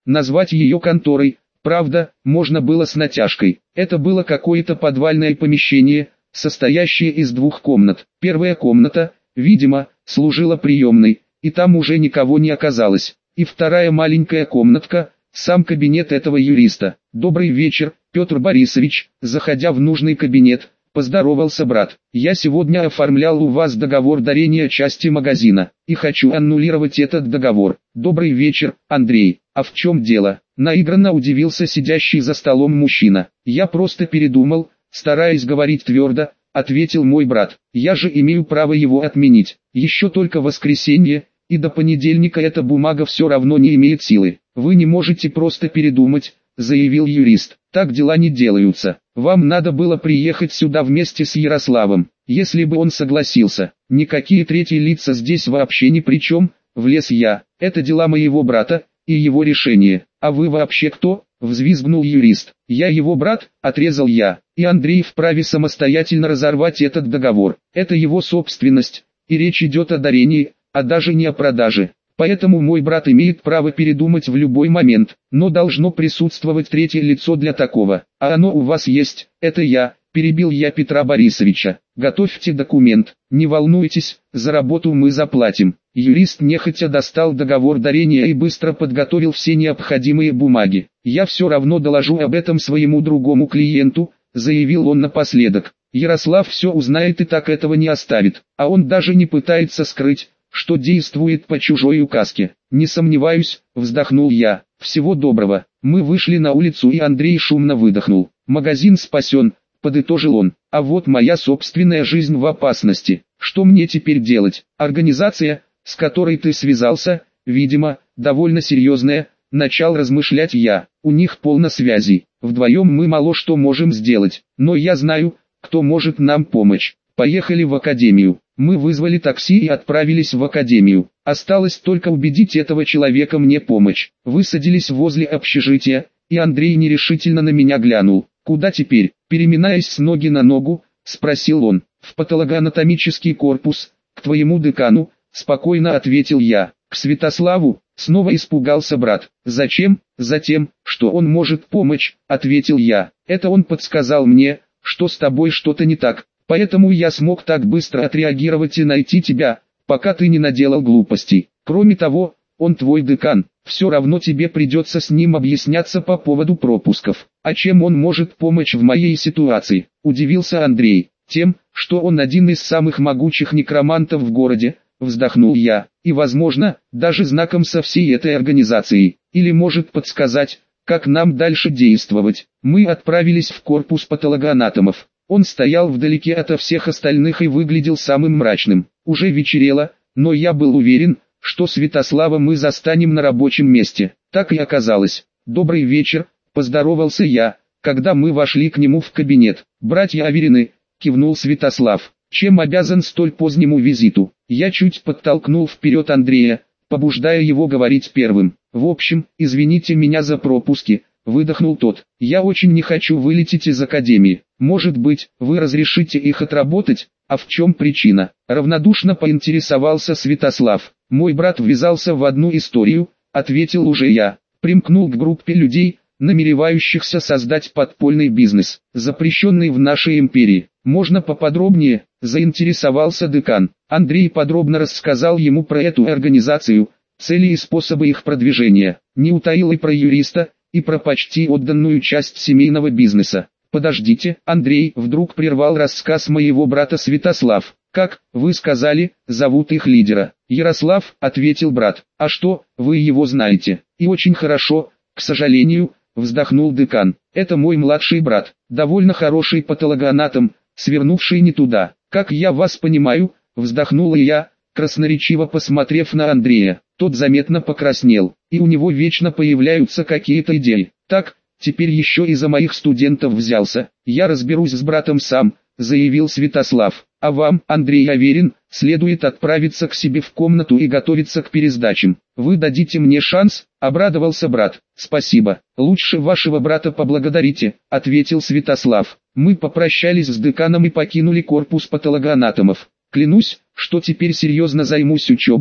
назвать ее конторой. Правда, можно было с натяжкой. Это было какое-то подвальное помещение, состоящее из двух комнат. Первая комната, видимо, служила приемной, и там уже никого не оказалось. И вторая маленькая комнатка, сам кабинет этого юриста. «Добрый вечер, Петр Борисович», заходя в нужный кабинет, поздоровался брат. «Я сегодня оформлял у вас договор дарения части магазина, и хочу аннулировать этот договор». «Добрый вечер, Андрей, а в чем дело?» Наигранно удивился сидящий за столом мужчина. «Я просто передумал», стараясь говорить твердо, ответил мой брат. «Я же имею право его отменить. Еще только воскресенье, и до понедельника эта бумага все равно не имеет силы». «Вы не можете просто передумать», заявил юрист. «Так дела не делаются. Вам надо было приехать сюда вместе с Ярославом, если бы он согласился. Никакие третьи лица здесь вообще ни при чем», влез я. «Это дела моего брата и его решение. А вы вообще кто?» взвизгнул юрист. «Я его брат», отрезал я, «и Андрей вправе самостоятельно разорвать этот договор. Это его собственность, и речь идет о дарении, а даже не о продаже. Поэтому мой брат имеет право передумать в любой момент, но должно присутствовать третье лицо для такого. А оно у вас есть, это я», перебил я Петра Борисовича. «Готовьте документ, не волнуйтесь, за работу мы заплатим». Юрист нехотя достал договор дарения и быстро подготовил все необходимые бумаги. «Я все равно доложу об этом своему другому клиенту», заявил он напоследок. «Ярослав все узнает и так этого не оставит, а он даже не пытается скрыть, что действует по чужой указке». «Не сомневаюсь», вздохнул я. «Всего доброго». Мы вышли на улицу, и Андрей шумно выдохнул. «Магазин спасен», подытожил он. «А вот моя собственная жизнь в опасности. Что мне теперь делать? Организация, с которой ты связался, видимо, довольно серьезная», начал размышлять я. «У них полно связей. Вдвоем мы мало что можем сделать, но я знаю, кто может нам помочь. Поехали в академию». Мы вызвали такси и отправились в академию. Осталось только убедить этого человека мне помочь. Высадились возле общежития, и Андрей нерешительно на меня глянул. «Куда теперь?» Переминаясь с ноги на ногу, спросил он. «В патологоанатомический корпус, к твоему декану», спокойно ответил я. «К Святославу?» Снова испугался брат. «Зачем?» «Затем, что он может помочь», ответил я. «Это он подсказал мне, что с тобой что-то не так. Поэтому я смог так быстро отреагировать и найти тебя, пока ты не наделал глупостей. Кроме того, он твой декан, все равно тебе придется с ним объясняться по поводу пропусков». «А чем он может помочь в моей ситуации?» – удивился Андрей. «Тем, что он один из самых могучих некромантов в городе», – вздохнул я, «и, возможно, даже знаком со всей этой организацией. Или может подсказать, как нам дальше действовать». Мы отправились в корпус патологоанатомов. Он стоял вдалеке ото всех остальных и выглядел самым мрачным. Уже вечерело, но я был уверен, что Святослава мы застанем на рабочем месте. Так и оказалось. «Добрый вечер», поздоровался я, когда мы вошли к нему в кабинет. «Братья Аверины», кивнул Святослав. «Чем обязан столь позднему визиту?» Я чуть подтолкнул вперед Андрея, побуждая его говорить первым. «В общем, извините меня за пропуски», выдохнул тот. «Я очень не хочу вылететь из академии. Может быть, вы разрешите их отработать?» «А в чем причина?» Равнодушно поинтересовался Святослав. «Мой брат ввязался в одну историю», ответил уже я. «Примкнул к группе людей, намеревающихся создать подпольный бизнес, запрещенный в нашей империи. Можно поподробнее?» заинтересовался декан. Андрей подробно рассказал ему про эту организацию, цели и способы их продвижения. Не утаил и про юриста, и про почти отданную часть семейного бизнеса. «Подождите», Андрей вдруг прервал рассказ моего брата Святослав. «Как, вы сказали, зовут их лидера?» «Ярослав», ответил брат. «А что, вы его знаете?» «И очень хорошо, к сожалению», вздохнул декан. «Это мой младший брат, довольно хороший патологоанатом, свернувший не туда». «Как я вас понимаю», вздохнула я, красноречиво посмотрев на Андрея. Тот заметно покраснел, и у него вечно появляются какие-то идеи. «Так, теперь еще и за моих студентов взялся. Я разберусь с братом сам», заявил Святослав. «А вам, Андрей Аверин, следует отправиться к себе в комнату и готовиться к пересдачам. Вы дадите мне шанс?» — обрадовался брат. «Спасибо. Лучше вашего брата поблагодарите», — ответил Святослав. Мы попрощались с деканом и покинули корпус патологоанатомов. «Клянусь, что теперь серьезно займусь учебой»,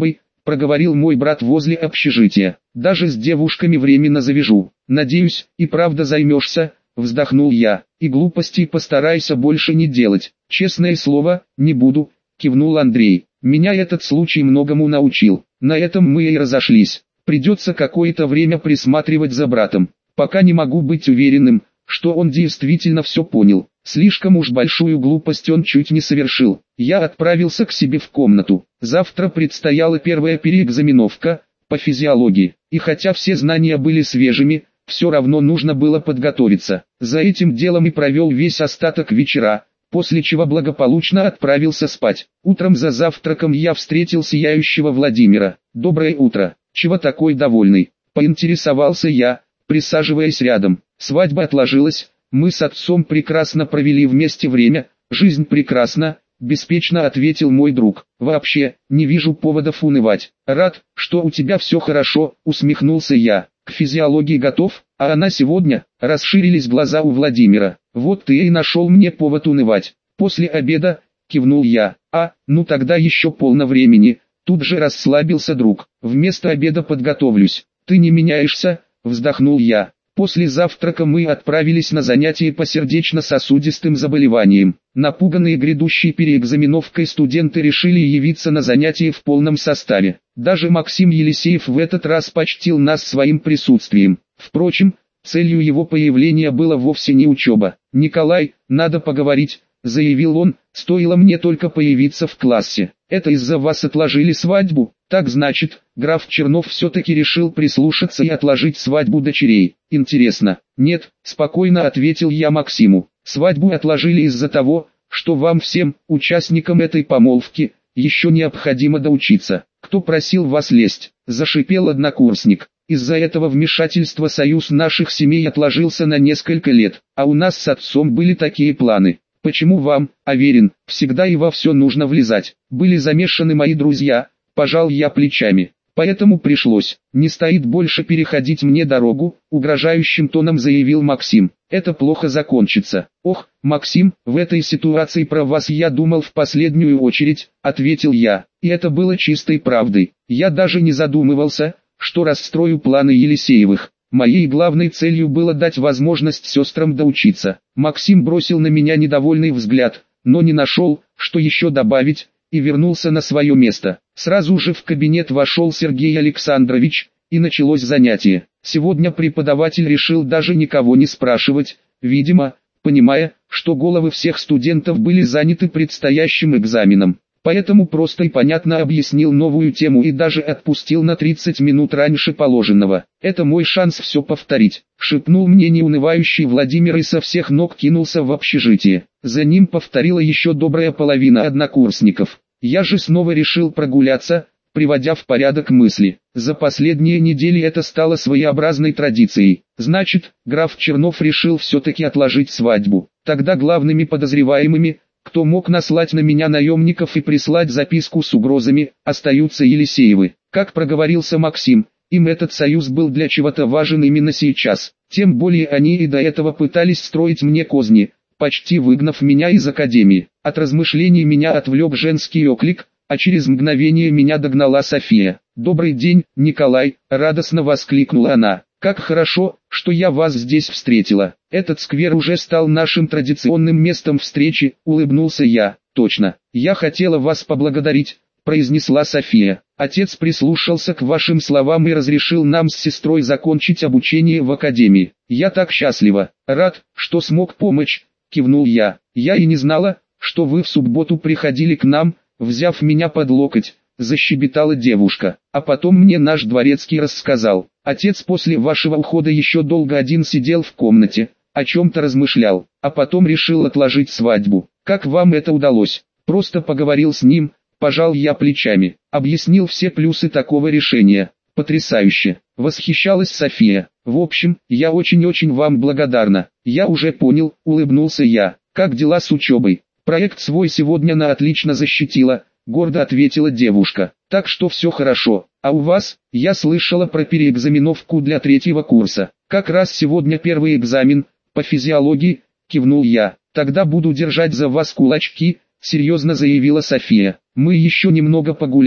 проговорил мой брат возле общежития. Даже с девушками временно завяжу. Надеюсь, и правда займешься, вздохнул я. И глупостей постарайся больше не делать. Честное слово, не буду, кивнул Андрей. Меня этот случай многому научил. На этом мы и разошлись. Придется какое-то время присматривать за братом. Пока не могу быть уверенным, что он действительно все понял. Слишком уж большую глупость он чуть не совершил. Я отправился к себе в комнату. Завтра предстояла первая переэкзаменовка по физиологии. И хотя все знания были свежими, все равно нужно было подготовиться. За этим делом и провел весь остаток вечера, после чего благополучно отправился спать. Утром за завтраком я встретил сияющего Владимира. «Доброе утро. Чего такой довольный?» – поинтересовался я, присаживаясь рядом. Свадьба отложилась, мы с отцом прекрасно провели вместе время, жизнь прекрасна, беспечно ответил мой друг. Вообще, не вижу поводов унывать. Рад, что у тебя все хорошо, усмехнулся я. К физиологии готов, а она сегодня, расширились глаза у Владимира. Вот ты и нашел мне повод унывать. После обеда, кивнул я. Ну тогда еще полно времени, тут же расслабился друг. Вместо обеда подготовлюсь. Ты не меняешься, вздохнул я. После завтрака мы отправились на занятия по сердечно-сосудистым заболеваниям. Напуганные грядущей переэкзаменовкой студенты решили явиться на занятия в полном составе. Даже Максим Елисеев в этот раз почтил нас своим присутствием. Впрочем, целью его появления было вовсе не учеба. «Николай, надо поговорить», — заявил он, — «стоило мне только появиться в классе. Это из-за вас отложили свадьбу?» «Так значит, граф Чернов все-таки решил прислушаться и отложить свадьбу дочерей. Интересно?» «Нет», — спокойно ответил я Максиму. «Свадьбу отложили из-за того, что вам всем, участникам этой помолвки, еще необходимо доучиться». «Кто просил вас лезть?» — зашипел однокурсник. «Из-за этого вмешательства союз наших семей отложился на несколько лет, а у нас с отцом были такие планы. Почему вам, Аверин, всегда и во все нужно влезать? Были замешаны мои друзья». Пожал я плечами. Поэтому пришлось. «Не стоит больше переходить мне дорогу», угрожающим тоном заявил Максим. «Это плохо закончится». «Ох, Максим, в этой ситуации про вас я думал в последнюю очередь», ответил я. И это было чистой правдой. Я даже не задумывался, что расстрою планы Елисеевых. Моей главной целью было дать возможность сестрам доучиться. Максим бросил на меня недовольный взгляд, но не нашел, что еще добавить, и вернулся на свое место. Сразу же в кабинет вошел Сергей Александрович, и началось занятие. Сегодня преподаватель решил даже никого не спрашивать, видимо, понимая, что головы всех студентов были заняты предстоящим экзаменом. Поэтому просто и понятно объяснил новую тему и даже отпустил на 30 минут раньше положенного. «Это мой шанс все повторить», — шепнул мне неунывающий Владимир и со всех ног кинулся в общежитие. За ним повторила еще добрая половина однокурсников. Я же снова решил прогуляться, приводя в порядок мысли. За последние недели это стало своеобразной традицией. Значит, граф Чернов решил все-таки отложить свадьбу. Тогда главными подозреваемыми, кто мог наслать на меня наемников и прислать записку с угрозами, остаются Елисеевы. Как проговорился Максим, им этот союз был для чего-то важен именно сейчас. Тем более они и до этого пытались строить мне козни, почти выгнав меня из академии. От размышлений меня отвлек женский оклик, а через мгновение меня догнала София. «Добрый день, Николай!» – радостно воскликнула она. «Как хорошо, что я вас здесь встретила. Этот сквер уже стал нашим традиционным местом встречи», – улыбнулся я. «Точно, я хотела вас поблагодарить», – произнесла София. «Отец прислушался к вашим словам и разрешил нам с сестрой закончить обучение в академии. Я так счастлива, рад, что смог помочь», – кивнул я. «Я и не знала, что вы в субботу приходили к нам, взяв меня под локоть», – защебетала девушка. «А потом мне наш дворецкий рассказал. Отец после вашего ухода еще долго один сидел в комнате, о чем-то размышлял, а потом решил отложить свадьбу. Как вам это удалось?» «Просто поговорил с ним», – пожал я плечами. «Объяснил все плюсы такого решения». «Потрясающе!» – восхищалась София. «В общем, я очень-очень вам благодарна». «Я уже понял», – улыбнулся я. «Как дела с учебой?» «Проект свой сегодня на отлично защитила», – гордо ответила девушка. «Так что все хорошо. А у вас?» «Я слышала про переэкзаменовку для 3-го курса. Как раз сегодня первый экзамен, по физиологии», – кивнул я. «Тогда буду держать за вас кулачки», – серьезно заявила София. Мы еще немного погуляли,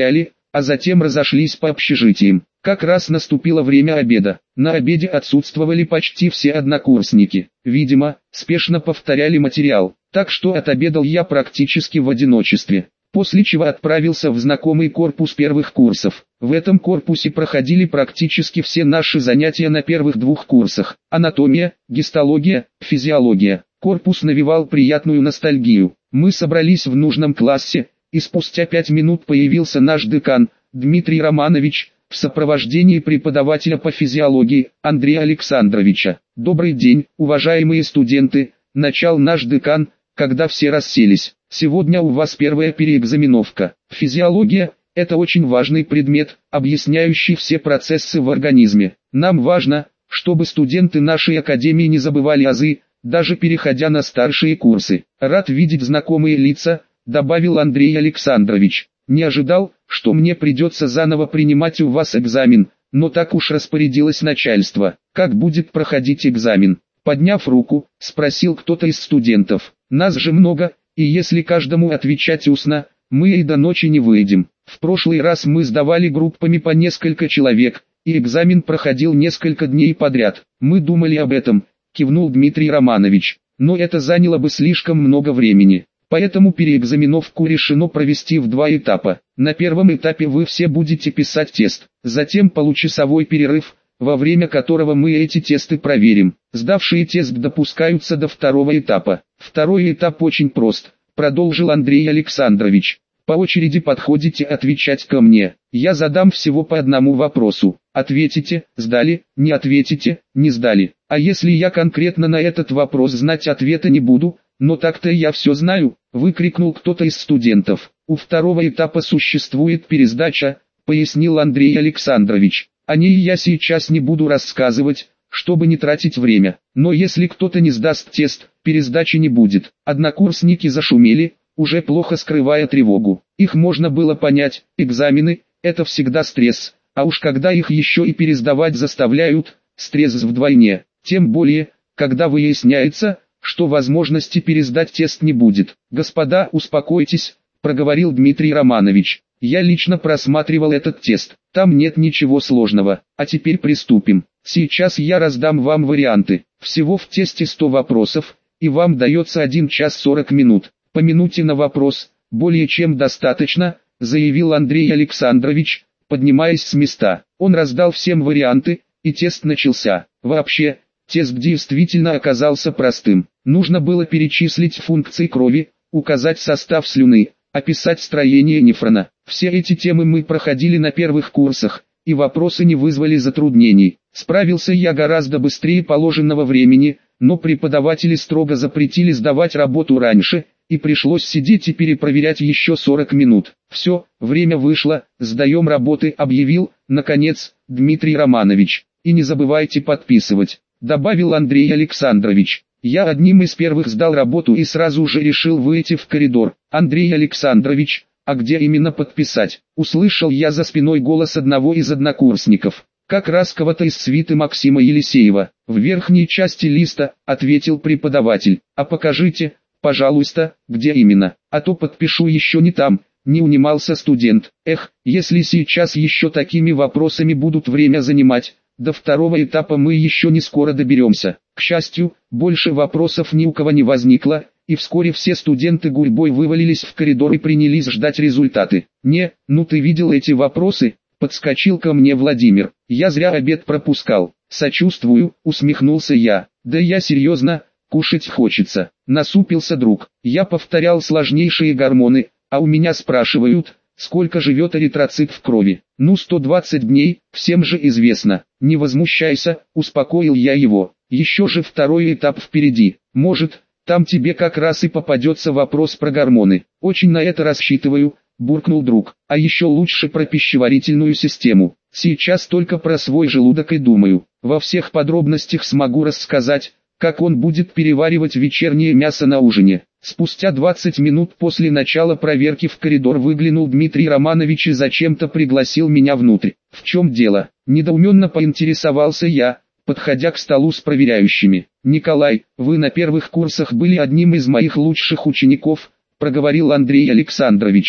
а затем разошлись по общежитиям. Как раз наступило время обеда. На обеде отсутствовали почти все однокурсники. Видимо, спешно повторяли материал, так что отобедал я практически в одиночестве. После чего отправился в знакомый корпус первых курсов. В этом корпусе проходили практически все наши занятия на первых двух курсах. Анатомия, гистология, физиология. Корпус навевал приятную ностальгию. Мы собрались в нужном классе, и спустя 5 минут появился наш декан, Дмитрий Романович, в сопровождении преподавателя по физиологии, Андрея Александровича. «Добрый день, уважаемые студенты», – начал наш декан, когда все расселись. «Сегодня у вас первая переэкзаменовка. Физиология – это очень важный предмет, объясняющий все процессы в организме. Нам важно, чтобы студенты нашей академии не забывали азы, даже переходя на старшие курсы. Рад видеть знакомые лица», – добавил Андрей Александрович. «Не ожидал, что мне придется заново принимать у вас экзамен, но так уж распорядилось начальство. Как будет проходить экзамен?» Подняв руку, спросил кто-то из студентов. «Нас же много, и если каждому отвечать устно, мы и до ночи не выйдем. В прошлый раз мы сдавали группами по несколько человек, и экзамен проходил несколько дней подряд. Мы думали об этом», – кивнул Дмитрий Романович. «Но это заняло бы слишком много времени. Поэтому переэкзаменовку решено провести в 2 этапа. На первом этапе вы все будете писать тест, затем получасовой перерыв, во время которого мы эти тесты проверим. Сдавшие тест допускаются до 2 этапа. Второй этап очень прост», – продолжил Андрей Александрович. «По очереди подходите отвечать ко мне. Я задам всего по одному вопросу. Ответите – сдали, не ответите – не сдали. А если я конкретно на этот вопрос знать ответа не буду, но так-то я все знаю», – выкрикнул кто-то из студентов. «У второго этапа существует пересдача», – пояснил Андрей Александрович. «О ней я сейчас не буду рассказывать, чтобы не тратить время. Но если кто-то не сдаст тест, пересдачи не будет». Однокурсники зашумели, уже плохо скрывая тревогу. Их можно было понять, экзамены – это всегда стресс, а уж когда их еще и пересдавать заставляют, стресс вдвойне. Тем более, когда выясняется, что возможности пересдать тест не будет. «Господа, успокойтесь», – проговорил Дмитрий Романович. «Я лично просматривал этот тест, там нет ничего сложного. А теперь приступим. Сейчас я раздам вам варианты. Всего в тесте 100 вопросов, и вам дается 1 час 40 минут. По минуте на вопрос, более чем достаточно», – заявил Андрей Александрович, поднимаясь с места. Он раздал всем варианты, и тест начался. Вообще, тест действительно оказался простым. Нужно было перечислить функции крови, указать состав слюны, описать строение нефрона. Все эти темы мы проходили на первых курсах, и вопросы не вызвали затруднений. Справился я гораздо быстрее положенного времени, но преподаватели строго запретили сдавать работу раньше, и пришлось сидеть и перепроверять еще 40 минут. «Все, время вышло, сдаем работы», – объявил, наконец, Дмитрий Романович. «И не забывайте подписывать», – добавил Андрей Александрович. Я одним из первых сдал работу и сразу же решил выйти в коридор. «Андрей Александрович, а где именно подписать?» – услышал я за спиной голос одного из однокурсников. «Как раз кого-то из свиты Максима Елисеева. В верхней части листа», – ответил преподаватель. «А покажите, пожалуйста, где именно, а то подпишу еще не там», – не унимался студент. «Эх, если сейчас еще такими вопросами будут время занимать, до второго этапа мы еще не скоро доберемся». К счастью, больше вопросов ни у кого не возникло, и вскоре все студенты гурьбой вывалились в коридор и принялись ждать результаты. «Не, ну ты видел эти вопросы?» – подскочил ко мне Владимир. «Я зря обед пропускал». «Сочувствую», – усмехнулся я. «Да я серьезно, кушать хочется», – насупился друг. «Я повторял сложнейшие гормоны, а у меня спрашивают, сколько живет эритроцит в крови. Ну 120 дней, всем же известно». «Не возмущайся», – успокоил я его. «Еще же второй этап впереди. Может, там тебе как раз и попадется вопрос про гормоны». «Очень на это рассчитываю», – буркнул друг. «А еще лучше про пищеварительную систему. Сейчас только про свой желудок и думаю. Во всех подробностях смогу рассказать, как он будет переваривать вечернее мясо на ужине». Спустя 20 минут после начала проверки в коридор выглянул Дмитрий Романович и зачем-то пригласил меня внутрь. «В чем дело?» – недоуменно поинтересовался я, подходя к столу с проверяющими. «Николай, вы на первых курсах были одним из моих лучших учеников», – проговорил Андрей Александрович.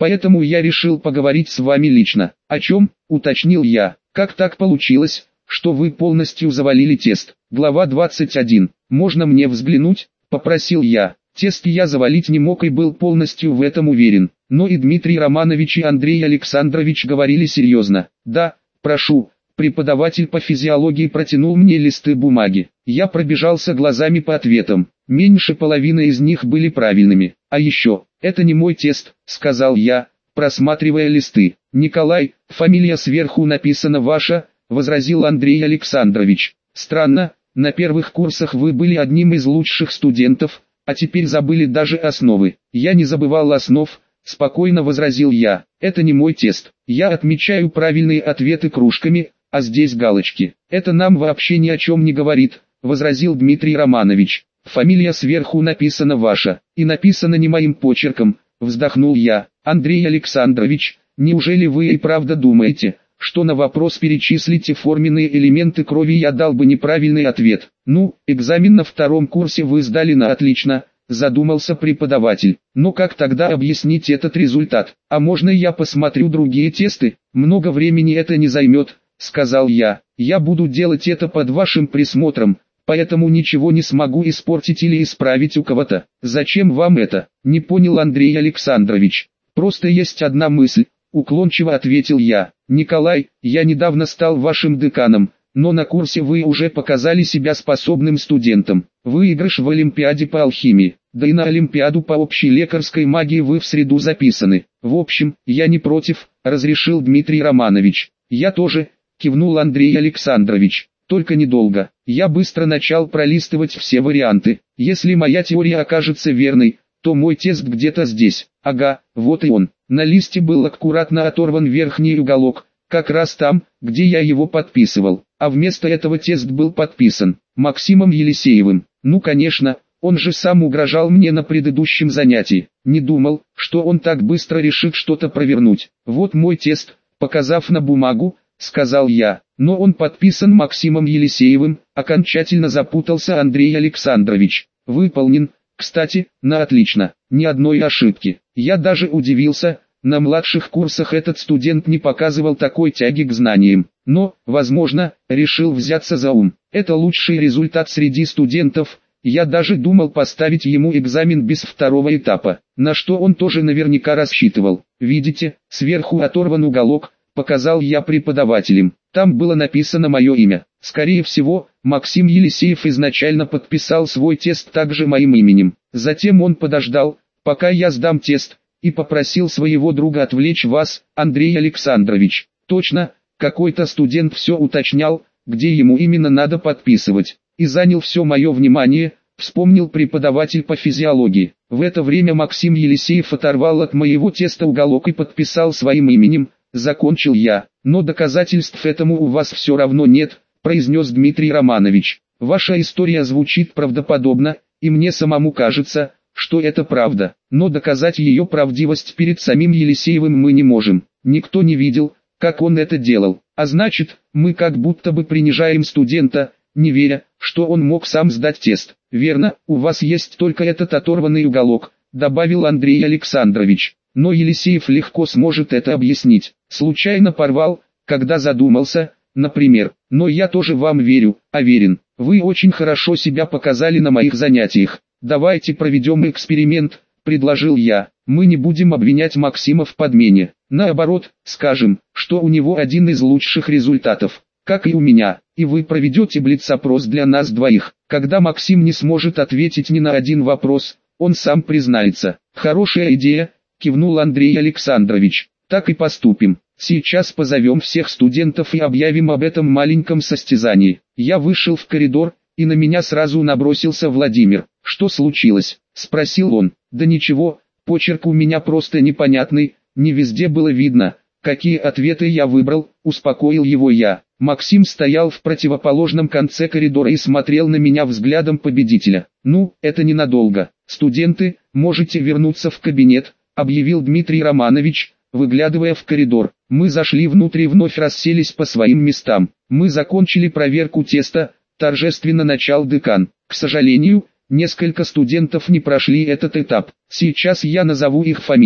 Поэтому я решил поговорить с вами лично. О чем? Уточнил я. Как так получилось, что вы полностью завалили тест? Глава 21. Можно мне взглянуть? Попросил я. Тест я завалить не мог и был полностью в этом уверен. Но и Дмитрий Романович и Андрей Александрович говорили серьезно. Да, прошу. Преподаватель по физиологии протянул мне листы бумаги. Я пробежался глазами по ответам. Меньше половины из них были правильными. А еще, это не мой тест, сказал я, просматривая листы. Николай, фамилия сверху написана ваша, возразил Андрей Александрович. Странно, на первых курсах вы были одним из лучших студентов, а теперь забыли даже основы. Я не забывал основ, спокойно возразил я. Это не мой тест. Я отмечаю правильные ответы кружками, а здесь галочки. Это нам вообще ни о чем не говорит, возразил Дмитрий Романович. Фамилия сверху написана ваша, и написана не моим почерком, вздохнул я. Андрей Александрович, неужели вы и правда думаете, что на вопрос перечислите форменные элементы крови я дал бы неправильный ответ? Ну, экзамен на втором курсе вы сдали на отлично, задумался преподаватель. Но как тогда объяснить этот результат? А можно я посмотрю другие тесты? Много времени это не займет, сказал я. Я буду делать это под вашим присмотром, поэтому ничего не смогу испортить или исправить у кого-то. Зачем вам это? Не понял Андрей Александрович. Просто есть одна мысль, уклончиво ответил я. Николай, я недавно стал вашим деканом, но на курсе вы уже показали себя способным студентом. Выигрыш в Олимпиаде по алхимии, да и на Олимпиаду по общей лекарской магии вы в среду записаны. В общем, я не против, разрешил Дмитрий Романович. Я тоже, кивнул Андрей Александрович. Только недолго. Я быстро начал пролистывать все варианты. Если моя теория окажется верной, то мой тест где-то здесь. Ага, вот и он. На листе был аккуратно оторван верхний уголок, как раз там, где я его подписывал. А вместо этого тест был подписан Максимом Елисеевым. Ну конечно, он же сам угрожал мне на предыдущем занятии. Не думал, что он так быстро решит что-то провернуть. Вот мой тест, показав на бумагу, сказал я. Но он подписан Максимом Елисеевым, окончательно запутался Андрей Александрович. Выполнен, кстати, на отлично, ни одной ошибки. Я даже удивился, на младших курсах этот студент не показывал такой тяги к знаниям. Но, возможно, решил взяться за ум. Это лучший результат среди студентов. Я даже думал поставить ему экзамен без второго этапа, на что он тоже наверняка рассчитывал. Видите, сверху оторван уголок, показал я преподавателям. Там было написано мое имя. Скорее всего, Максим Елисеев изначально подписал свой тест также моим именем. Затем он подождал, пока я сдам тест, и попросил своего друга отвлечь вас, Андрей Александрович. Точно, какой-то студент все уточнял, где ему именно надо подписывать. И занял все мое внимание, вспомнил преподаватель по физиологии. В это время Максим Елисеев оторвал от моего теста уголок и подписал своим именем. Закончил я. Но доказательств этому у вас все равно нет, произнес Дмитрий Романович. Ваша история звучит правдоподобно, и мне самому кажется, что это правда. Но доказать ее правдивость перед самим Елисеевым мы не можем. Никто не видел, как он это делал. А значит, мы как будто бы принижаем студента, не веря, что он мог сам сдать тест. Верно, у вас есть только этот оторванный уголок, добавил Андрей Александрович. Но Елисеев легко сможет это объяснить. Случайно порвал, когда задумался, например. Но я тоже вам верю, уверен. Вы очень хорошо себя показали на моих занятиях. Давайте проведем эксперимент, предложил я. Мы не будем обвинять Максима в подмене. Наоборот, скажем, что у него один из лучших результатов, как и у меня. И вы проведете блиц-опрос для нас двоих. Когда Максим не сможет ответить ни на один вопрос, он сам признается. Хорошая идея, кивнул Андрей Александрович. Так и поступим. Сейчас позовем всех студентов и объявим об этом маленьком состязании. Я вышел в коридор, и на меня сразу набросился Владимир. Что случилось? Спросил он. Да ничего, почерк у меня просто непонятный, не везде было видно, какие ответы я выбрал, успокоил его я. Максим стоял в противоположном конце коридора и смотрел на меня взглядом победителя. Ну, это ненадолго. Студенты, можете вернуться в кабинет, объявил Дмитрий Романович, выглядывая в коридор. Мы зашли внутрь и вновь расселись по своим местам. Мы закончили проверку теста, торжественно начал декан. К сожалению, несколько студентов не прошли этот этап. Сейчас я назову их фамилии,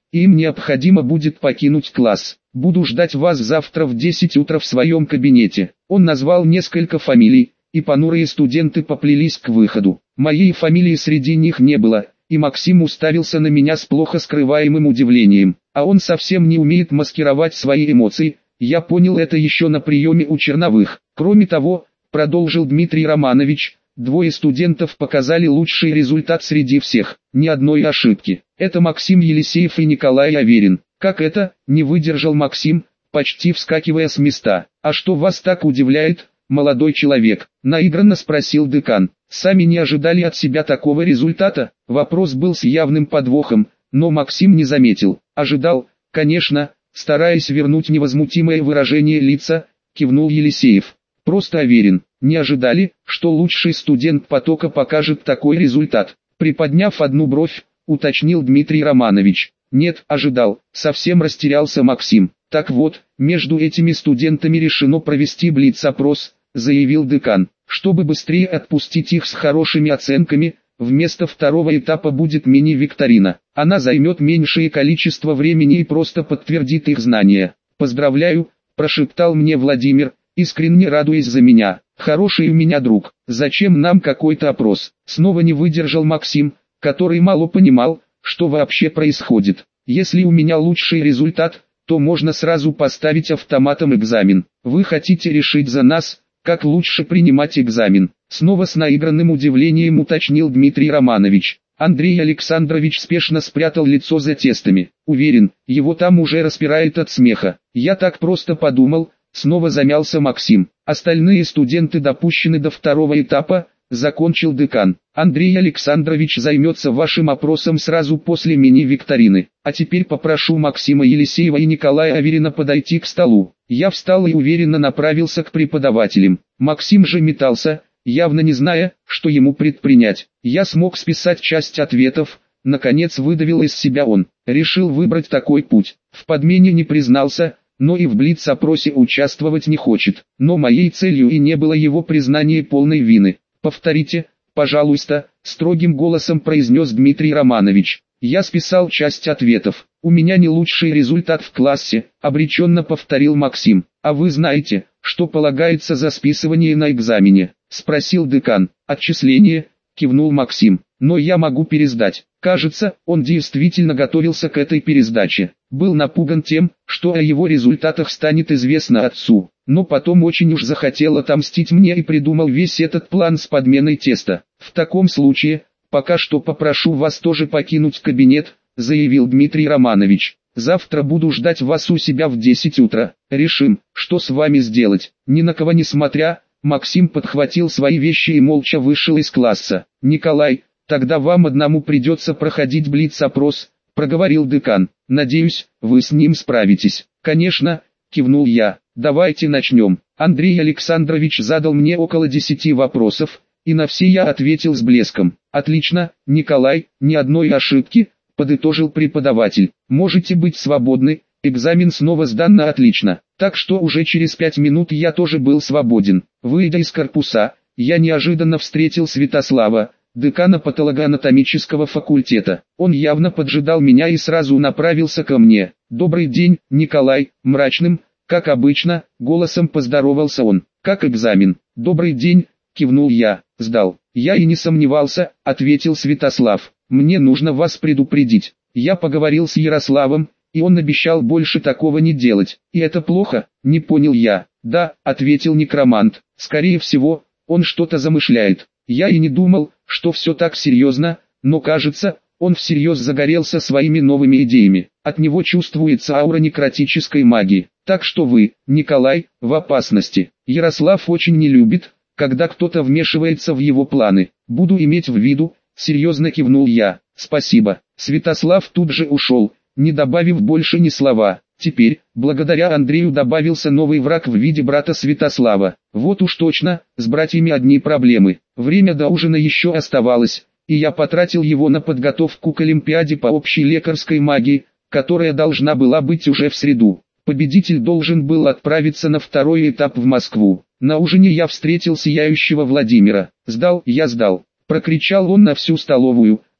и им необходимо будет покинуть класс. Буду ждать вас завтра в 10 утра в своем кабинете. Он назвал несколько фамилий, и понурые студенты поплелись к выходу. Моей фамилии среди них не было, и Максим уставился на меня с плохо скрываемым удивлением. А он совсем не умеет маскировать свои эмоции, я понял это еще на приеме у Черновых. Кроме того, продолжил Дмитрий Романович, двое студентов показали лучший результат среди всех, ни одной ошибки. Это Максим Елисеев и Николай Аверин. Как это, не выдержал Максим, почти вскакивая с места. А что вас так удивляет, молодой человек? Наигранно спросил декан. Сами не ожидали от себя такого результата? Вопрос был с явным подвохом, но Максим не заметил. Ожидал, конечно, стараясь вернуть невозмутимое выражение лица, кивнул Елисеев. Просто Аверин. Не ожидали, что лучший студент потока покажет такой результат? Приподняв одну бровь, уточнил Дмитрий Романович. Нет, ожидал, совсем растерялся Максим. Так вот, между этими студентами решено провести блиц-опрос, заявил декан. Чтобы быстрее отпустить их с хорошими оценками, вместо второго этапа будет мини-викторина. Она займет меньшее количество времени и просто подтвердит их знания. Поздравляю, прошептал мне Владимир, искренне радуясь за меня. Хороший у меня друг. Зачем нам какой-то опрос? Снова не выдержал Максим, который мало понимал, что вообще происходит. Если у меня лучший результат, то можно сразу поставить автоматом экзамен. Вы хотите решить за нас, как лучше принимать экзамен? Снова с наигранным удивлением уточнил Дмитрий Романович. Андрей Александрович спешно спрятал лицо за тестами. Уверен, его там уже распирает от смеха. Я так просто подумал, снова замялся Максим. Остальные студенты допущены до второго этапа, закончил декан. Андрей Александрович займется вашим опросом сразу после мини-викторины. А теперь попрошу Максима Елисеева и Николая Аверина подойти к столу. Я встал и уверенно направился к преподавателям. Максим же метался, явно не зная, что ему предпринять. Я смог списать часть ответов, наконец выдавил из себя он. Решил выбрать такой путь. В подмене не признался, но и в блиц-опросе участвовать не хочет. Но моей целью и не было его признание полной вины. «Повторите, пожалуйста», — строгим голосом произнес Дмитрий Романович. «Я списал часть ответов. У меня не лучший результат в классе», — обреченно повторил Максим. «А вы знаете, что полагается за списывание на экзамене?» — спросил декан. «Отчисление», — кивнул Максим. «Но я могу пересдать». Кажется, он действительно готовился к этой пересдаче. Был напуган тем, что о его результатах станет известно отцу. Но потом очень уж захотел отомстить мне и придумал весь этот план с подменой теста. «В таком случае, пока что попрошу вас тоже покинуть кабинет», — заявил Дмитрий Романович. «Завтра буду ждать вас у себя в 10 утра. Решим, что с вами сделать». Ни на кого не смотря, Максим подхватил свои вещи и молча вышел из класса. «Николай, тогда вам одному придется проходить блиц-опрос», — проговорил декан. «Надеюсь, вы с ним справитесь». «Конечно», — кивнул я. «Давайте начнем». Андрей Александрович задал мне около 10 вопросов, и на все я ответил с блеском. «Отлично, Николай, ни одной ошибки», — подытожил преподаватель. «Можете быть свободны, экзамен снова сдан на отлично». Так что уже через 5 минут я тоже был свободен. Выйдя из корпуса, я неожиданно встретил Святослава, декана патологоанатомического факультета. Он явно поджидал меня и сразу направился ко мне. «Добрый день, Николай», мрачным, как обычно, голосом поздоровался он. «Как экзамен?» «Добрый день», кивнул я. «Сдал». «Я и не сомневался», ответил Святослав. «Мне нужно вас предупредить. Я поговорил с Ярославом, и он обещал больше такого не делать. И это плохо?» Не понял я. «Да», ответил некромант. «Скорее всего, он что-то замышляет. Я и не думал, что все так серьезно, но кажется, он всерьез загорелся своими новыми идеями. От него чувствуется аура некротической магии. Так что вы, Николай, в опасности. Ярослав очень не любит, когда кто-то вмешивается в его планы. Буду иметь в виду», серьезно кивнул я. «Спасибо». Святослав тут же ушел, не добавив больше ни слова. Теперь, благодаря Андрею добавился новый враг в виде брата Святослава. Вот уж точно, с братьями одни проблемы. Время до ужина еще оставалось, и я потратил его на подготовку к Олимпиаде по общей лекарской магии, которая должна была быть уже в среду. Победитель должен был отправиться на второй этап в Москву. На ужине я встретил сияющего Владимира. «Сдал, я сдал», — прокричал он на всю столовую,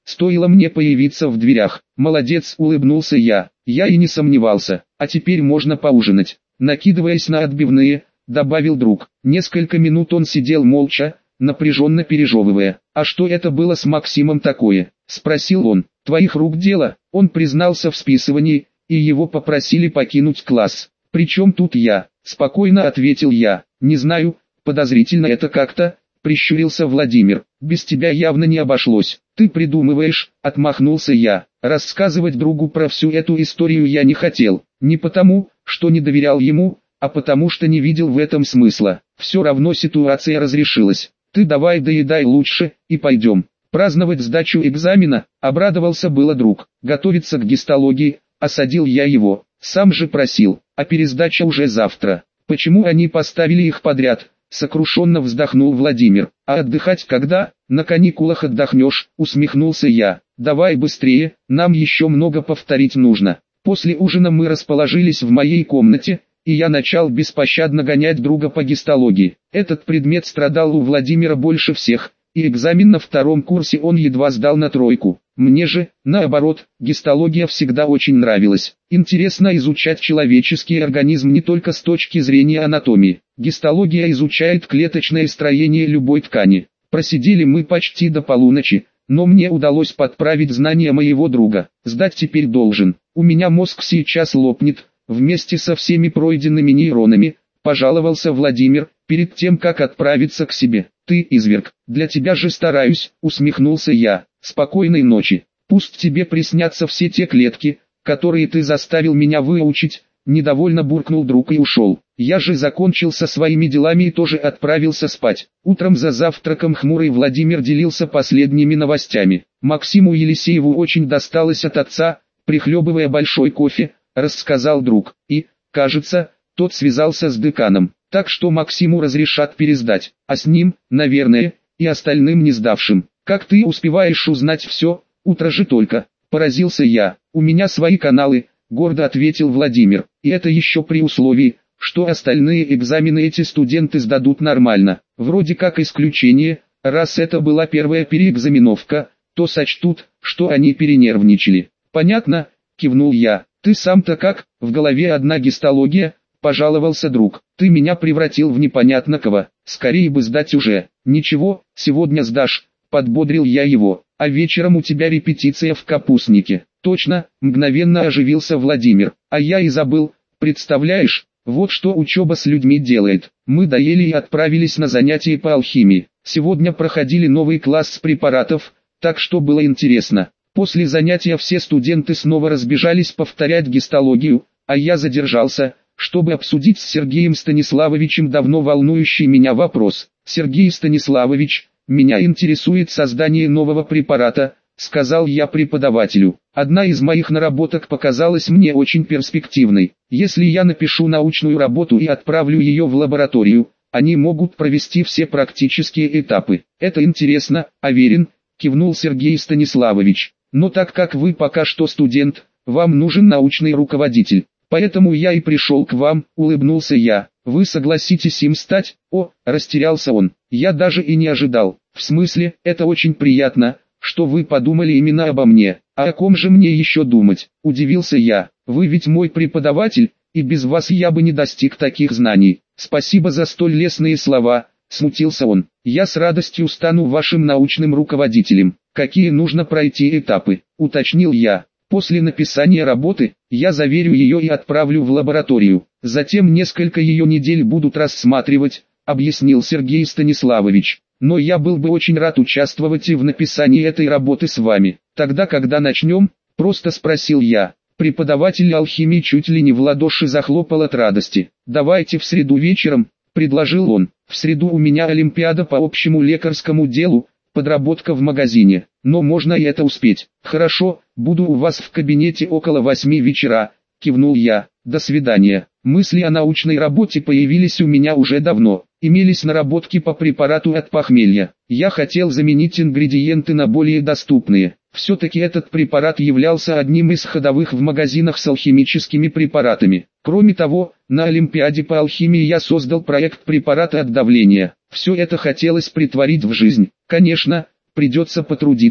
стоило мне появиться в дверях. «Молодец», улыбнулся я. «Я и не сомневался. А теперь можно поужинать». Накидываясь на отбивные, добавил друг. Несколько минут он сидел молча, напряженно пережевывая. «А что это было с Максимом такое?» — спросил он. «Твоих рук дело». Он признался в списывании, и его попросили покинуть класс. «Причем тут я?» — спокойно ответил я. «Не знаю, подозрительно это как-то», — прищурился Владимир. «Без тебя явно не обошлось». «Ты придумываешь», — отмахнулся я. Рассказывать другу про всю эту историю я не хотел. Не потому, что не доверял ему, а потому что не видел в этом смысла. Все равно ситуация разрешилась. «Ты давай доедай лучше, и пойдем». Праздновать сдачу экзамена, обрадовался было друг. Готовиться к гистологии, осадил я его. Сам же просил, а пересдача уже завтра. Почему они поставили их подряд? Сокрушенно вздохнул Владимир. А отдыхать когда? На каникулах отдохнешь, усмехнулся я. Давай быстрее, нам еще много повторить нужно. После ужина мы расположились в моей комнате, и я начал беспощадно гонять друга по гистологии. Этот предмет страдал у Владимира больше всех, и экзамен на втором курсе он едва сдал на 3. Мне же, наоборот, гистология всегда очень нравилась. Интересно изучать человеческий организм не только с точки зрения анатомии. Гистология изучает клеточное строение любой ткани. Просидели мы почти до полуночи, но мне удалось подправить знания моего друга. Сдать теперь должен. У меня мозг сейчас лопнет, вместе со всеми пройденными нейронами, пожаловался Владимир, перед тем как отправиться к себе. «Ты изверг, для тебя же стараюсь», усмехнулся я. «Спокойной ночи. Пусть тебе приснятся все те клетки, которые ты заставил меня выучить», недовольно буркнул друг и ушел. Я же закончил со своими делами и тоже отправился спать. Утром за завтраком хмурый Владимир делился последними новостями. Максиму Елисееву очень досталось от отца, прихлебывая большой кофе, рассказал друг. И, кажется, тот связался с деканом. Так что Максиму разрешат пересдать, а с ним, наверное, и остальным не сдавшим. «Как ты успеваешь узнать все? Утро же только», — поразился я. «У меня свои каналы», — гордо ответил Владимир. «И это еще при условии, что остальные экзамены эти студенты сдадут нормально. Вроде как исключение, раз это была первая переэкзаменовка, то сочтут, что они перенервничали». «Понятно», — кивнул я. «Ты сам-то как, в голове одна гистология?» — пожаловался друг. «Ты меня превратил в непонятно кого, скорее бы сдать уже». «Ничего, сегодня сдашь», — подбодрил я его. «А вечером у тебя репетиция в Капустнике». «Точно», — мгновенно оживился Владимир. «А я и забыл, представляешь, вот что учеба с людьми делает». Мы доели и отправились на занятия по алхимии. Сегодня проходили новый класс препаратов, так что было интересно. После занятия все студенты снова разбежались повторять гистологию, а я задержался, чтобы обсудить с Сергеем Станиславовичем давно волнующий меня вопрос. «Сергей Станиславович, меня интересует создание нового препарата», — сказал я преподавателю. «Одна из моих наработок показалась мне очень перспективной. Если я напишу научную работу и отправлю ее в лабораторию, они могут провести все практические этапы. Это интересно, уверен», — кивнул Сергей Станиславович. «Но так как вы пока что студент, вам нужен научный руководитель. Поэтому я и пришел к вам», — улыбнулся я. «Вы согласитесь им стать?» «О», — растерялся он, — «я даже и не ожидал». «В смысле, это очень приятно, что вы подумали именно обо мне. А о ком же мне еще думать?» — удивился я. «Вы ведь мой преподаватель, и без вас я бы не достиг таких знаний». «Спасибо за столь лестные слова», — смутился он. «Я с радостью стану вашим научным руководителем». «Какие нужно пройти этапы?» — уточнил я. «После написания работы, я заверю ее и отправлю в лабораторию. Затем несколько ее недель будут рассматривать», — объяснил Сергей Станиславович. «Но я был бы очень рад участвовать и в написании этой работы с вами. Тогда когда начнем?» — просто спросил я. Преподаватель алхимии чуть ли не в ладоши захлопал от радости. «Давайте в среду вечером», — предложил он. «В среду у меня олимпиада по общему лекарскому делу, подработка в магазине, но можно и это успеть». «Хорошо, буду у вас в кабинете около 8 вечера», — кивнул я. «До свидания». Мысли о научной работе появились у меня уже давно. Имелись наработки по препарату от похмелья. Я хотел заменить ингредиенты на более доступные. Все-таки этот препарат являлся одним из ходовых в магазинах с алхимическими препаратами. Кроме того, на Олимпиаде по алхимии я создал проект препарата от давления. Все это хотелось претворить в жизнь. Конечно, придется потрудиться,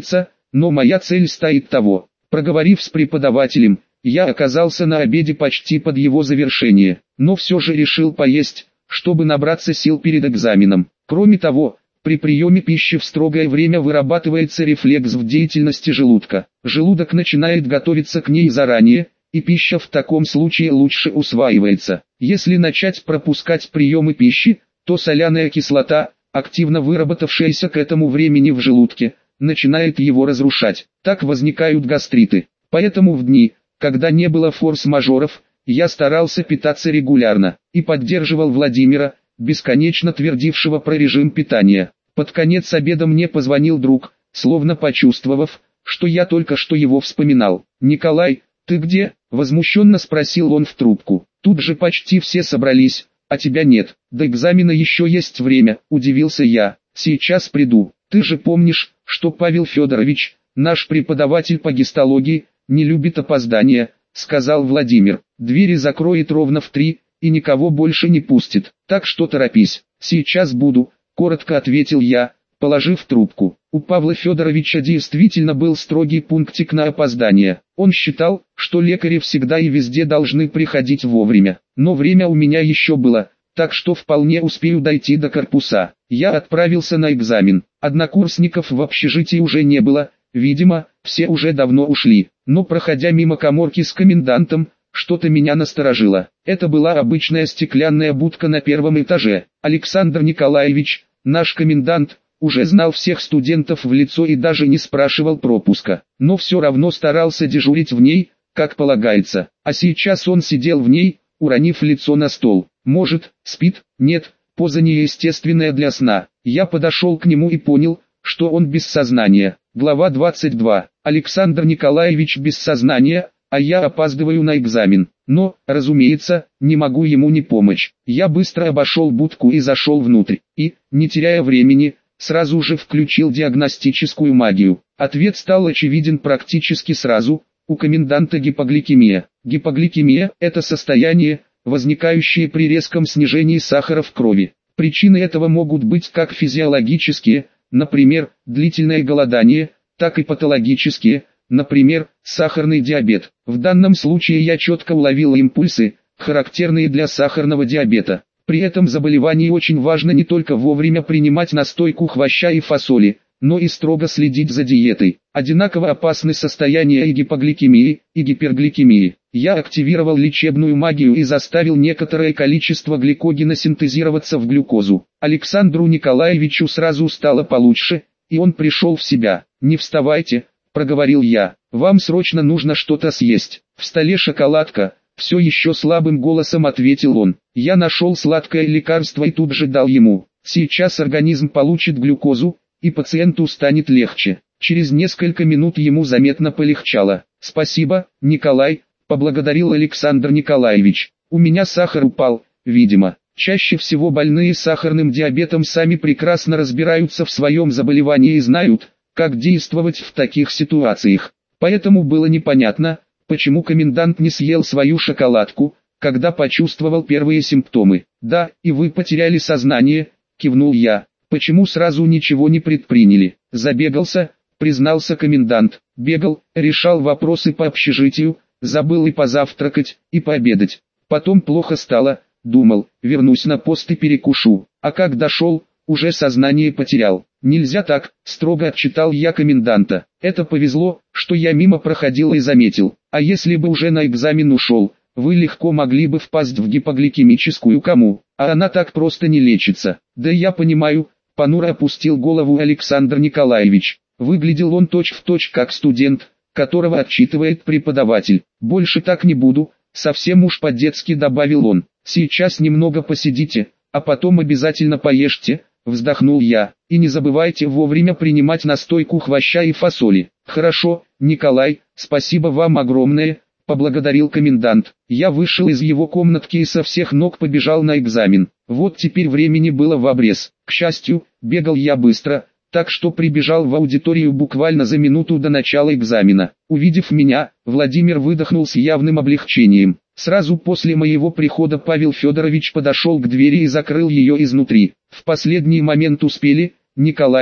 но моя цель стоит того. Проговорив с преподавателем, я оказался на обеде почти под его завершение, но все же решил поесть, чтобы набраться сил перед экзаменом. Кроме того, при приеме пищи в строгое время вырабатывается рефлекс в деятельности желудка. Желудок начинает готовиться к ней заранее, и пища в таком случае лучше усваивается. Если начать пропускать приемы пищи, то соляная кислота, активно выработавшаяся к этому времени в желудке, начинает его разрушать. Так возникают гастриты. Поэтому в дни, когда не было форс-мажоров, я старался питаться регулярно и поддерживал Владимира, бесконечно твердившего про режим питания. Под конец обеда мне позвонил друг, словно почувствовав, что я только что его вспоминал. «Николай, ты где?» – возмущенно спросил он в трубку. «Тут же почти все собрались, а тебя нет. До экзамена еще есть время», – удивился я. «Сейчас приду. Ты же помнишь, что Павел Федорович, наш преподаватель по гистологии, не любит опоздания», – сказал Владимир. «Двери закроет ровно в 3, и никого больше не пустит. Так что торопись». «Сейчас буду», – коротко ответил я, положив трубку. У Павла Федоровича действительно был строгий пунктик на опоздание. Он считал, что лекари всегда и везде должны приходить вовремя. Но время у меня еще было, так что вполне успею дойти до корпуса. Я отправился на экзамен. Однокурсников в общежитии уже не было, видимо, все уже давно ушли. Но проходя мимо каморки с комендантом, что-то меня насторожило. Это была обычная стеклянная будка на первом этаже. Александр Николаевич, наш комендант, уже знал всех студентов в лицо и даже не спрашивал пропуска, но все равно старался дежурить в ней, как полагается. А сейчас он сидел в ней, уронив лицо на стол. Может, спит? Нет, поза неестественная для сна. Я подошел к нему и понял, что он без сознания. Глава 22. Александр Николаевич без сознания, а я опаздываю на экзамен. Но, разумеется, не могу ему не помочь. Я быстро обошел будку и зашел внутрь. И, не теряя времени, сразу же включил диагностическую магию. Ответ стал очевиден практически сразу. У коменданта гипогликемия. Гипогликемия – это состояние, возникающее при резком снижении сахара в крови. Причины этого могут быть как физиологические, например, длительное голодание, так и патологические, например, сахарный диабет. В данном случае я четко уловил импульсы, характерные для сахарного диабета. При этом заболевании очень важно не только вовремя принимать настойку хвоща и фасоли, но и строго следить за диетой. Одинаково опасны состояния и гипогликемии, и гипергликемии. Я активировал лечебную магию и заставил некоторое количество гликогена синтезироваться в глюкозу. Александру Николаевичу сразу стало получше, и он пришел в себя. «Не вставайте», – проговорил я, – «вам срочно нужно что-то съесть. В столе шоколадка». Все еще слабым голосом ответил он. Я нашел сладкое лекарство и тут же дал ему. Сейчас организм получит глюкозу, и пациенту станет легче. Через несколько минут ему заметно полегчало. «Спасибо, Николай», – поблагодарил Александр Николаевич. «У меня сахар упал, видимо». Чаще всего больные с сахарным диабетом сами прекрасно разбираются в своем заболевании и знают, как действовать в таких ситуациях. Поэтому было непонятно, почему комендант не съел свою шоколадку, когда почувствовал первые симптомы. «Да, и вы потеряли сознание», – кивнул я. «Почему сразу ничего не предприняли?» «Забегался», – признался комендант. «Бегал, решал вопросы по общежитию, забыл и позавтракать, и пообедать. Потом плохо стало, думал, вернусь на пост и перекушу. А как дошел, уже сознание потерял». «Нельзя так», – строго отчитал я коменданта. «Это повезло, что я мимо проходил и заметил. А если бы уже на экзамен ушел, вы легко могли бы впасть в гипогликемическую кому, а она так просто не лечится». «Да я понимаю», – понуро опустил голову Александр Николаевич. Выглядел он точь-в-точь как студент, которого отчитывает преподаватель. «Больше так не буду», – совсем уж по-детски добавил он. «Сейчас немного посидите, а потом обязательно поешьте», – вздохнул я. «И не забывайте вовремя принимать настойку хвоща и фасоли». «Хорошо, Николай, спасибо вам огромное», – поблагодарил комендант. Я вышел из его комнатки и со всех ног побежал на экзамен. Вот теперь времени было в обрез. К счастью, бегал я быстро, так что прибежал в аудиторию буквально за минуту до начала экзамена. Увидев меня, Владимир выдохнул с явным облегчением. Сразу после моего прихода Павел Федорович подошел к двери и закрыл ее изнутри. «В последний момент успели, Николай», –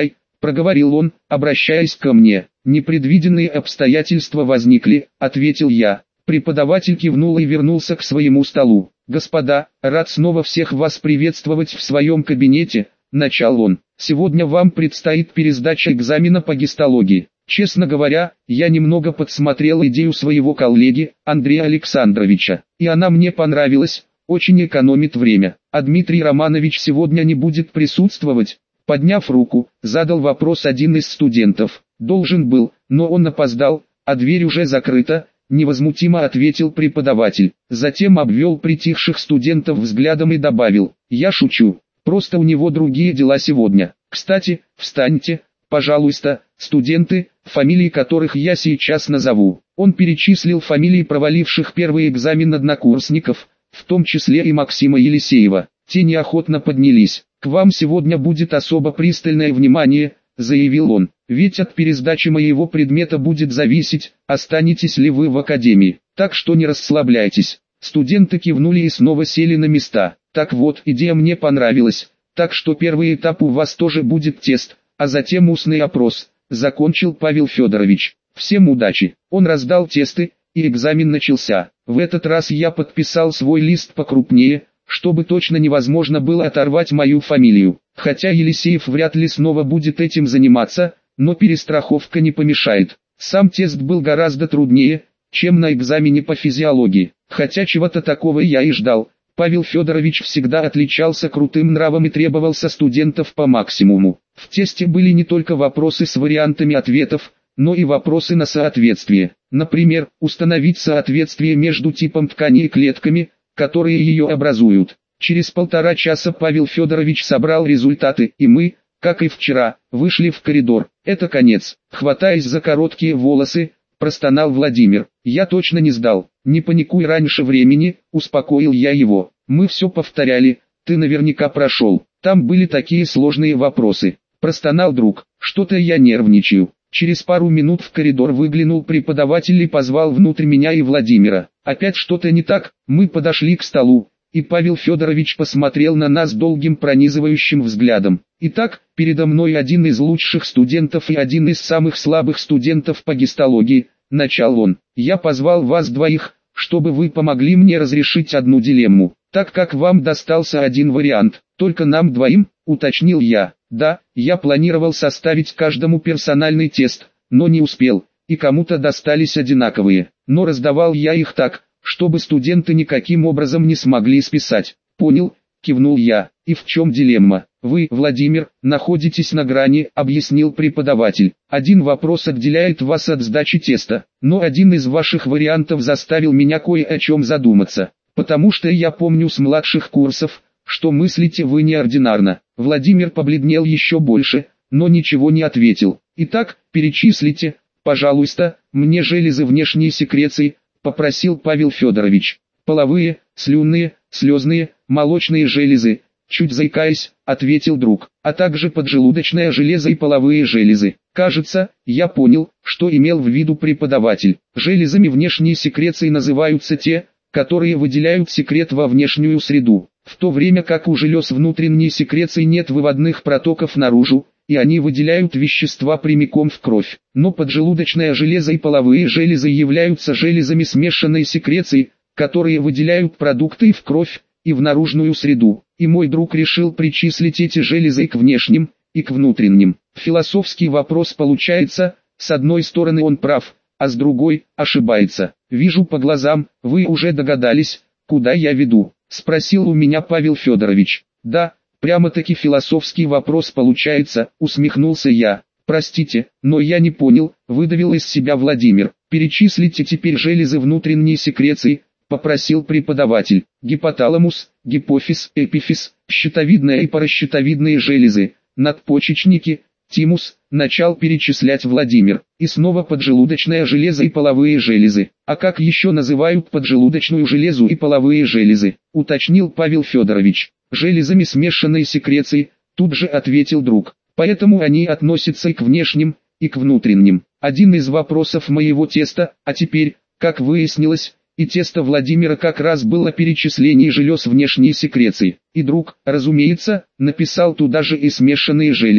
проговорил он, обращаясь ко мне. Непредвиденные обстоятельства возникли, ответил я. Преподаватель кивнул и вернулся к своему столу. «Господа, рад снова всех вас приветствовать в своем кабинете», — начал он. «Сегодня вам предстоит пересдача экзамена по гистологии. Честно говоря, я немного подсмотрел идею своего коллеги, Андрея Александровича, и она мне понравилась, очень экономит время. А Дмитрий Романович сегодня не будет присутствовать?» Подняв руку, задал вопрос один из студентов. «Должен был, но он опоздал, а дверь уже закрыта», — невозмутимо ответил преподаватель. Затем обвел притихших студентов взглядом и добавил: «Я шучу, просто у него другие дела сегодня. Кстати, встаньте, пожалуйста, студенты, фамилии которых я сейчас назову». Он перечислил фамилии проваливших первый экзамен однокурсников, в том числе и Максима Елисеева. Те неохотно поднялись. «К вам сегодня будет особо пристальное внимание», — заявил он, «ведь от пересдачи моего предмета будет зависеть, останетесь ли вы в академии, так что не расслабляйтесь». Студенты кивнули и снова сели на места. «Так вот, идея мне понравилась, так что первый этап у вас тоже будет тест, а затем устный опрос», — закончил Павел Федорович. «Всем удачи». Он раздал тесты, и экзамен начался. В этот раз я подписал свой лист покрупнее, чтобы точно невозможно было оторвать мою фамилию. Хотя Елисеев вряд ли снова будет этим заниматься, но перестраховка не помешает. Сам тест был гораздо труднее, чем на экзамене по физиологии. Хотя чего-то такого я и ждал. Павел Федорович всегда отличался крутым нравом и требовал со студентов по максимуму. В тесте были не только вопросы с вариантами ответов, но и вопросы на соответствие. Например, установить соответствие между типом ткани и клетками, которые ее образуют. Через 1,5 часа Павел Федорович собрал результаты, и мы, как и вчера, вышли в коридор. «Это конец», — хватаясь за короткие волосы, простонал Владимир. «Я точно не сдал». «Не паникуй раньше времени», — успокоил я его. «Мы все повторяли, ты наверняка прошел. Там были такие сложные вопросы», — простонал друг. «Что-то я нервничаю». Через пару минут в коридор выглянул преподаватель и позвал внутрь меня и Владимира. «Опять что-то не так?» Мы подошли к столу, и Павел Федорович посмотрел на нас долгим пронизывающим взглядом. «Итак, передо мной один из лучших студентов и один из самых слабых студентов по гистологии», — начал он. «Я позвал вас двоих, чтобы вы помогли мне разрешить одну дилемму, так как вам достался один вариант. Только нам двоим», — уточнил я. «Да, я планировал составить каждому персональный тест, но не успел, и кому-то достались одинаковые, но раздавал я их так, чтобы студенты никаким образом не смогли списать». «Понял», — кивнул я. «И в чем дилемма?» «Вы, Владимир, находитесь на грани», — объяснил преподаватель. «Один вопрос отделяет вас от сдачи теста, но один из ваших вариантов заставил меня кое о чем задуматься, потому что я помню с младших курсов, что мыслите вы неординарно». Владимир побледнел еще больше, но ничего не ответил. «Итак, перечислите, пожалуйста, мне железы внешней секреции», — попросил Павел Федорович. «Половые, слюнные, слезные, молочные железы», — чуть заикаясь, ответил друг, «а также поджелудочная железа и половые железы». Кажется, я понял, что имел в виду преподаватель. Железами внешней секреции называются те, которые выделяют секрет во внешнюю среду, в то время как у желез внутренней секреции нет выводных протоков наружу, и они выделяют вещества прямиком в кровь. Но поджелудочная железа и половые железы являются железами смешанной секреции, которые выделяют продукты и в кровь, и в наружную среду. И мой друг решил причислить эти железы и к внешним, и к внутренним. Философский вопрос получается: с одной стороны он прав, а с другой ошибается. «Вижу по глазам, вы уже догадались, куда я веду», — спросил у меня Павел Федорович. «Да, прямо-таки философский вопрос получается», — усмехнулся я. «Простите, но я не понял», — выдавил из себя Владимир. «Перечислите теперь железы внутренней секреции», — попросил преподаватель. «Гипоталамус, гипофиз, эпифиз, щитовидная и паращитовидные железы, надпочечники, тимус», — начал перечислять Владимир. «И снова поджелудочная железа и половые железы». «А как еще называют поджелудочную железу и половые железы?» — уточнил Павел Федорович. «Железами смешанной секреции», — тут же ответил друг. «Поэтому они относятся и к внешним, и к внутренним. Один из вопросов моего теста, а теперь, как выяснилось, и тесто Владимира как раз было о перечислении желез внешней секреции. И друг, разумеется, написал туда же и смешанные железы.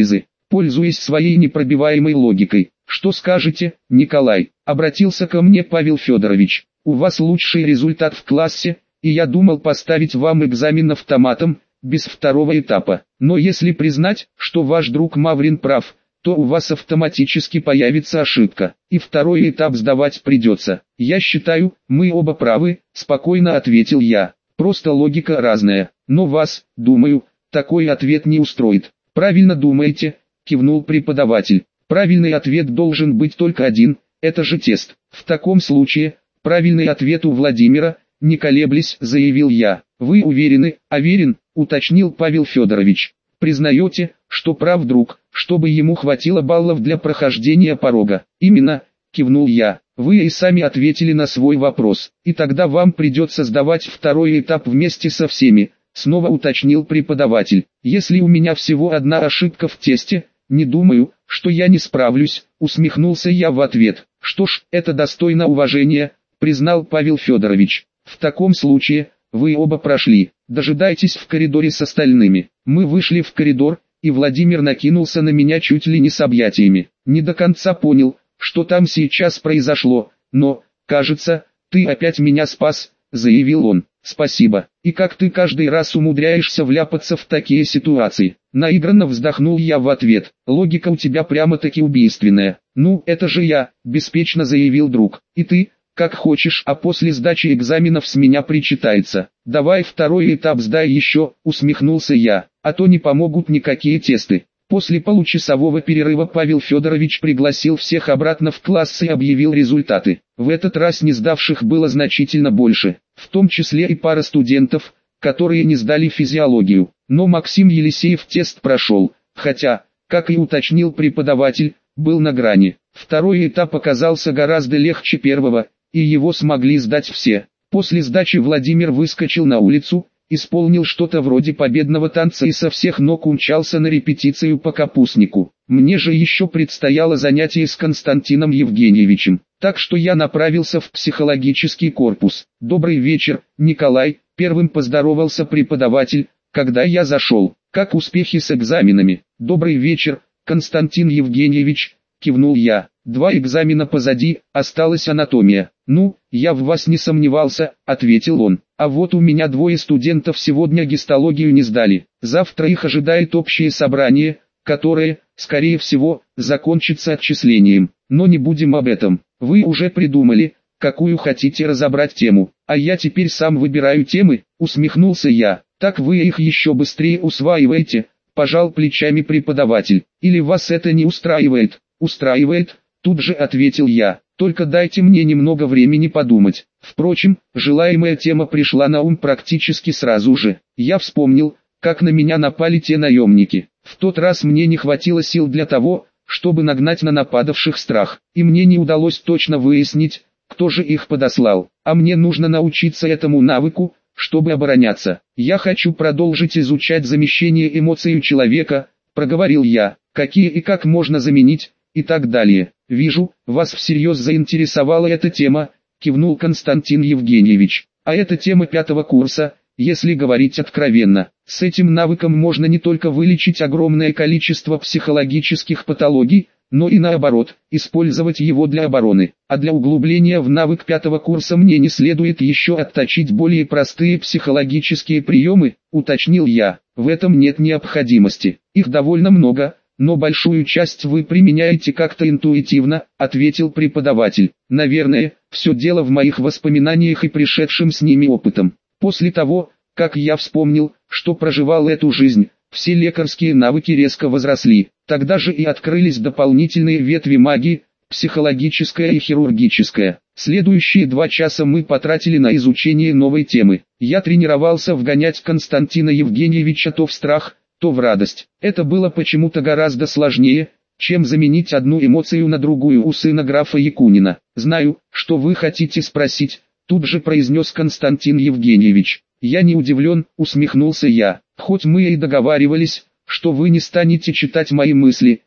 пользуясь своей непробиваемой логикой. «Что скажете, Николай?» — обратился ко мне Павел Федорович. «У вас лучший результат в классе, и я думал поставить вам экзамен автоматом, без второго этапа. Но если признать, что ваш друг Маврин прав, то у вас автоматически появится ошибка, и второй этап сдавать придется. Я считаю, мы оба правы», — спокойно ответил я. «Просто логика разная, но вас, думаю, такой ответ не устроит». «Правильно думаете», — кивнул преподаватель. «Правильный ответ должен быть только один, это же тест. В таком случае, правильный ответ у Владимира», — не колеблясь, заявил я. «Вы уверены?» «Уверен», — уточнил Павел Федорович. «Признаете, что прав друг, чтобы ему хватило баллов для прохождения порога?» «Именно», — кивнул я. «Вы и сами ответили на свой вопрос, и тогда вам придется сдавать второй этап вместе со всеми», — снова уточнил преподаватель. «Если у меня всего одна ошибка в тесте, не думаю, что я не справлюсь», — усмехнулся я в ответ. «Что ж, это достойно уважения», — признал Павел Федорович. «В таком случае, вы оба прошли, дожидайтесь в коридоре с остальными». Мы вышли в коридор, и Владимир накинулся на меня чуть ли не с объятиями. Не до конца понял, что там сейчас произошло, но, кажется, ты опять меня спас, заявил он. «Спасибо. И как ты каждый раз умудряешься вляпаться в такие ситуации?» Наигранно вздохнул я в ответ. «Логика у тебя прямо-таки убийственная». «Ну, это же я», — беспечно заявил друг. «И ты, как хочешь, а после сдачи экзаменов с меня причитается. Давай второй этап сдай еще», — усмехнулся я, «а то не помогут никакие тесты». После получасового перерыва Павел Федорович пригласил всех обратно в класс и объявил результаты. В этот раз не сдавших было значительно больше, в том числе и пара студентов, которые не сдали физиологию. Но Максим Елисеев тест прошел, хотя, как и уточнил преподаватель, был на грани. Второй этап оказался гораздо легче первого, и его смогли сдать все. После сдачи Владимир выскочил на улицу, исполнил что-то вроде победного танца и со всех ног умчался на репетицию по капустнику. Мне же еще предстояло занятие с Константином Евгеньевичем, так что я направился в психологический корпус. «Добрый вечер, Николай», — первым поздоровался преподаватель, когда я зашел. «Как успехи с экзаменами?» «Добрый вечер, Константин Евгеньевич», — кивнул я. «2 экзамена позади, осталась анатомия». «Ну, я в вас не сомневался», — ответил он. «А вот у меня 2 студентов сегодня гистологию не сдали. Завтра их ожидает общее собрание, которое, скорее всего, закончится отчислением. Но не будем об этом. Вы уже придумали, какую хотите разобрать тему, а я теперь сам выбираю темы», — усмехнулся я. «Так вы их еще быстрее усваиваете», — пожал плечами преподаватель. «Или вас это не устраивает?» «Устраивает», — тут же ответил я. «Только дайте мне немного времени подумать». Впрочем, желаемая тема пришла на ум практически сразу же. Я вспомнил, как на меня напали те наемники. В тот раз мне не хватило сил для того, чтобы нагнать на нападавших страх, и мне не удалось точно выяснить, кто же их подослал. А мне нужно научиться этому навыку, чтобы обороняться. «Я хочу продолжить изучать замещение эмоций у человека», — проговорил я. «Какие и как можно заменить?» И так далее. «Вижу, вас всерьез заинтересовала эта тема», — кивнул Константин Евгеньевич. «А это тема 5-го курса, если говорить откровенно. С этим навыком можно не только вылечить огромное количество психологических патологий, но и наоборот, использовать его для обороны. А для углубления в навык 5-го курса мне не следует еще отточить более простые психологические приемы», — уточнил я. «В этом нет необходимости. Их довольно много, но большую часть вы применяете как-то интуитивно», — ответил преподаватель. «Наверное, все дело в моих воспоминаниях и пришедшем с ними опытом. После того, как я вспомнил, что проживал эту жизнь, все лекарские навыки резко возросли. Тогда же и открылись дополнительные ветви магии, психологическая и хирургическая. Следующие 2 часа мы потратили на изучение новой темы. Я тренировался вгонять Константина Евгеньевича то в страх, то в радость. Это было почему-то гораздо сложнее, чем заменить одну эмоцию на другую у сына графа Якунина. «Знаю, что вы хотите спросить», — тут же произнес Константин Евгеньевич. «Я не удивлен», — усмехнулся я. «Хоть мы и договаривались, что вы не станете читать мои мысли,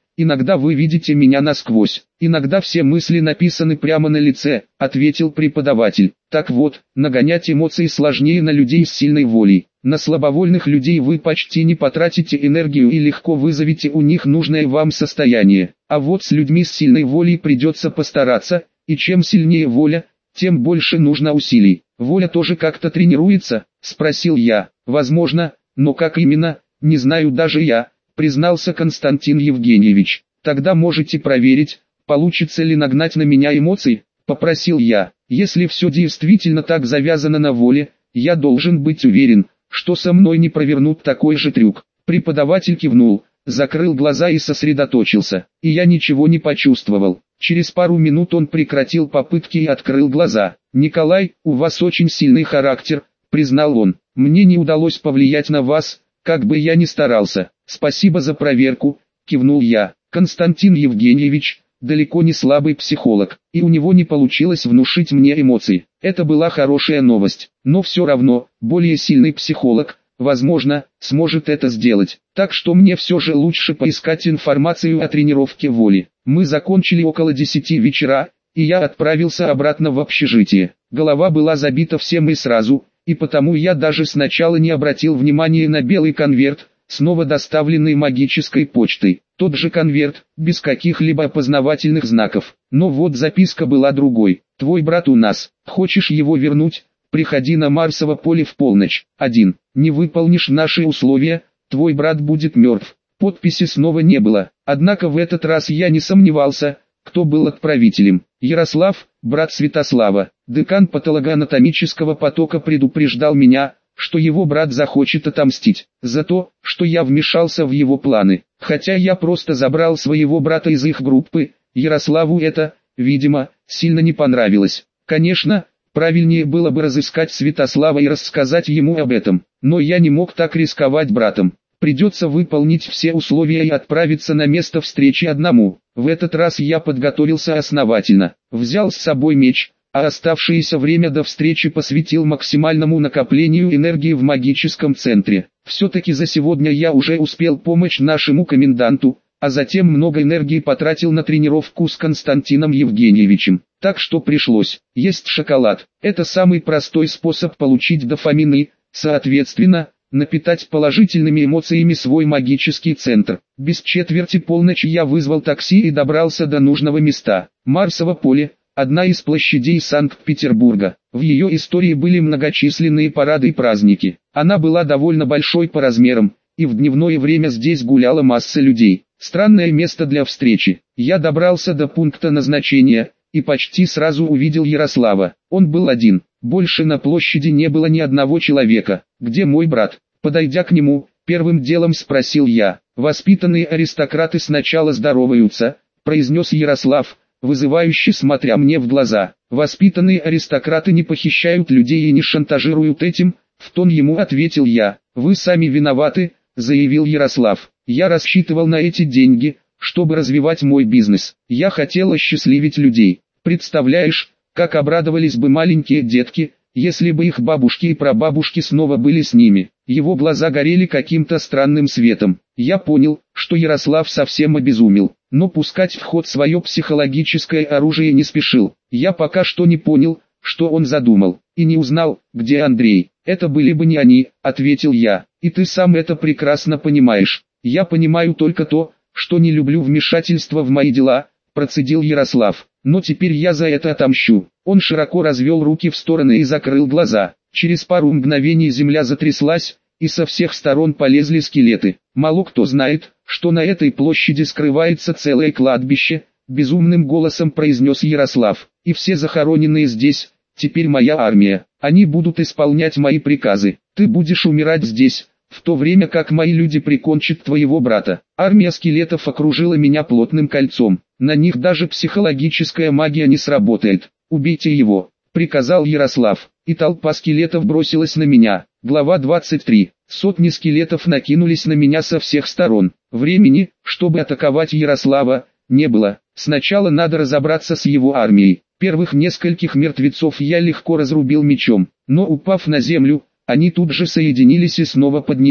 иногда вы видите меня насквозь, иногда все мысли написаны прямо на лице, ответил преподаватель. Так вот, нагонять эмоции сложнее на людей с сильной волей. На слабовольных людей вы почти не потратите энергию и легко вызовете у них нужное вам состояние. А вот с людьми с сильной волей придется постараться, и чем сильнее воля, тем больше нужно усилий. Воля тоже как-то тренируется, спросил я. Возможно, но как именно, не знаю даже я, признался Константин Евгеньевич. Тогда можете проверить, получится ли нагнать на меня эмоции, попросил я. Если все действительно так завязано на воле, я должен быть уверен, что со мной не провернут такой же трюк. Преподаватель кивнул, закрыл глаза и сосредоточился, и я ничего не почувствовал. Через пару минут он прекратил попытки и открыл глаза. «Николай, у вас очень сильный характер», — признал он. «Мне не удалось повлиять на вас, как бы я ни старался. Спасибо за проверку», — кивнул я. Константин Евгеньевич далеко не слабый психолог, и у него не получилось внушить мне эмоции. Это была хорошая новость, но все равно, более сильный психолог, возможно, сможет это сделать. Так что мне все же лучше поискать информацию о тренировке воли. Мы закончили около 10 вечера, и я отправился обратно в общежитие. Голова была забита всем и сразу, и потому я даже сначала не обратил внимания на белый конверт, снова доставленный магической почтой. Тот же конверт, без каких-либо опознавательных знаков. Но вот записка была другой. «Твой брат у нас. Хочешь его вернуть? Приходи на Марсово поле в полночь. 1. Не выполнишь наши условия, твой брат будет мертв». Подписи снова не было. Однако в этот раз я не сомневался, кто был отправителем. Ярослав, брат Святослава. Декан патологоанатомического потока предупреждал меня, что его брат захочет отомстить за то, что я вмешался в его планы. Хотя я просто забрал своего брата из их группы, Ярославу это, видимо, сильно не понравилось. Конечно, правильнее было бы разыскать Святослава и рассказать ему об этом, но я не мог так рисковать братом. Придется выполнить все условия и отправиться на место встречи одному. В этот раз я подготовился основательно, взял с собой меч, а оставшееся время до встречи посвятил максимальному накоплению энергии в магическом центре. Все-таки за сегодня я уже успел помочь нашему коменданту, а затем много энергии потратил на тренировку с Константином Евгеньевичем. Так что пришлось есть шоколад. Это самый простой способ получить дофамин и, соответственно, напитать положительными эмоциями свой магический центр. Без четверти полночи я вызвал такси и добрался до нужного места. Марсово поле – одна из площадей Санкт-Петербурга. В ее истории были многочисленные парады и праздники. Она была довольно большой по размерам, и в дневное время здесь гуляла масса людей. Странное место для встречи. Я добрался до пункта назначения, и почти сразу увидел Ярослава. Он был один. Больше на площади не было ни одного человека. «Где мой брат?» Подойдя к нему, первым делом спросил я. «Воспитанные аристократы сначала здороваются», произнес Ярослав, вызывающе смотря мне в глаза. «Воспитанные аристократы не похищают людей и не шантажируют этим», в тон ему ответил я. «Вы сами виноваты», заявил Ярослав. «Я рассчитывал на эти деньги, чтобы развивать мой бизнес. Я хотел осчастливить людей. Представляешь, как обрадовались бы маленькие детки, если бы их бабушки и прабабушки снова были с ними». Его глаза горели каким-то странным светом. Я понял, что Ярослав совсем обезумел, но пускать в ход свое психологическое оружие не спешил. Я пока что не понял, что он задумал, и не узнал, где Андрей. «Это были бы не они», — ответил я, — «и ты сам это прекрасно понимаешь». «Я понимаю только то, что не люблю вмешательства в мои дела», — процедил Ярослав. «Но теперь я за это отомщу». Он широко развел руки в стороны и закрыл глаза. Через пару мгновений земля затряслась, и со всех сторон полезли скелеты. «Мало кто знает, что на этой площади скрывается целое кладбище», — безумным голосом произнес Ярослав. «И все захороненные здесь, теперь моя армия. Они будут исполнять мои приказы. Ты будешь умирать здесь, в то время как мои люди прикончат твоего брата». Армия скелетов окружила меня плотным кольцом. На них даже психологическая магия не сработает. «Убейте его», — приказал Ярослав, и толпа скелетов бросилась на меня. Глава 23. Сотни скелетов накинулись на меня со всех сторон. Времени, чтобы атаковать Ярослава, не было. Сначала надо разобраться с его армией. Первых нескольких мертвецов я легко разрубил мечом, но упав на землю, они тут же соединились и снова поднялись.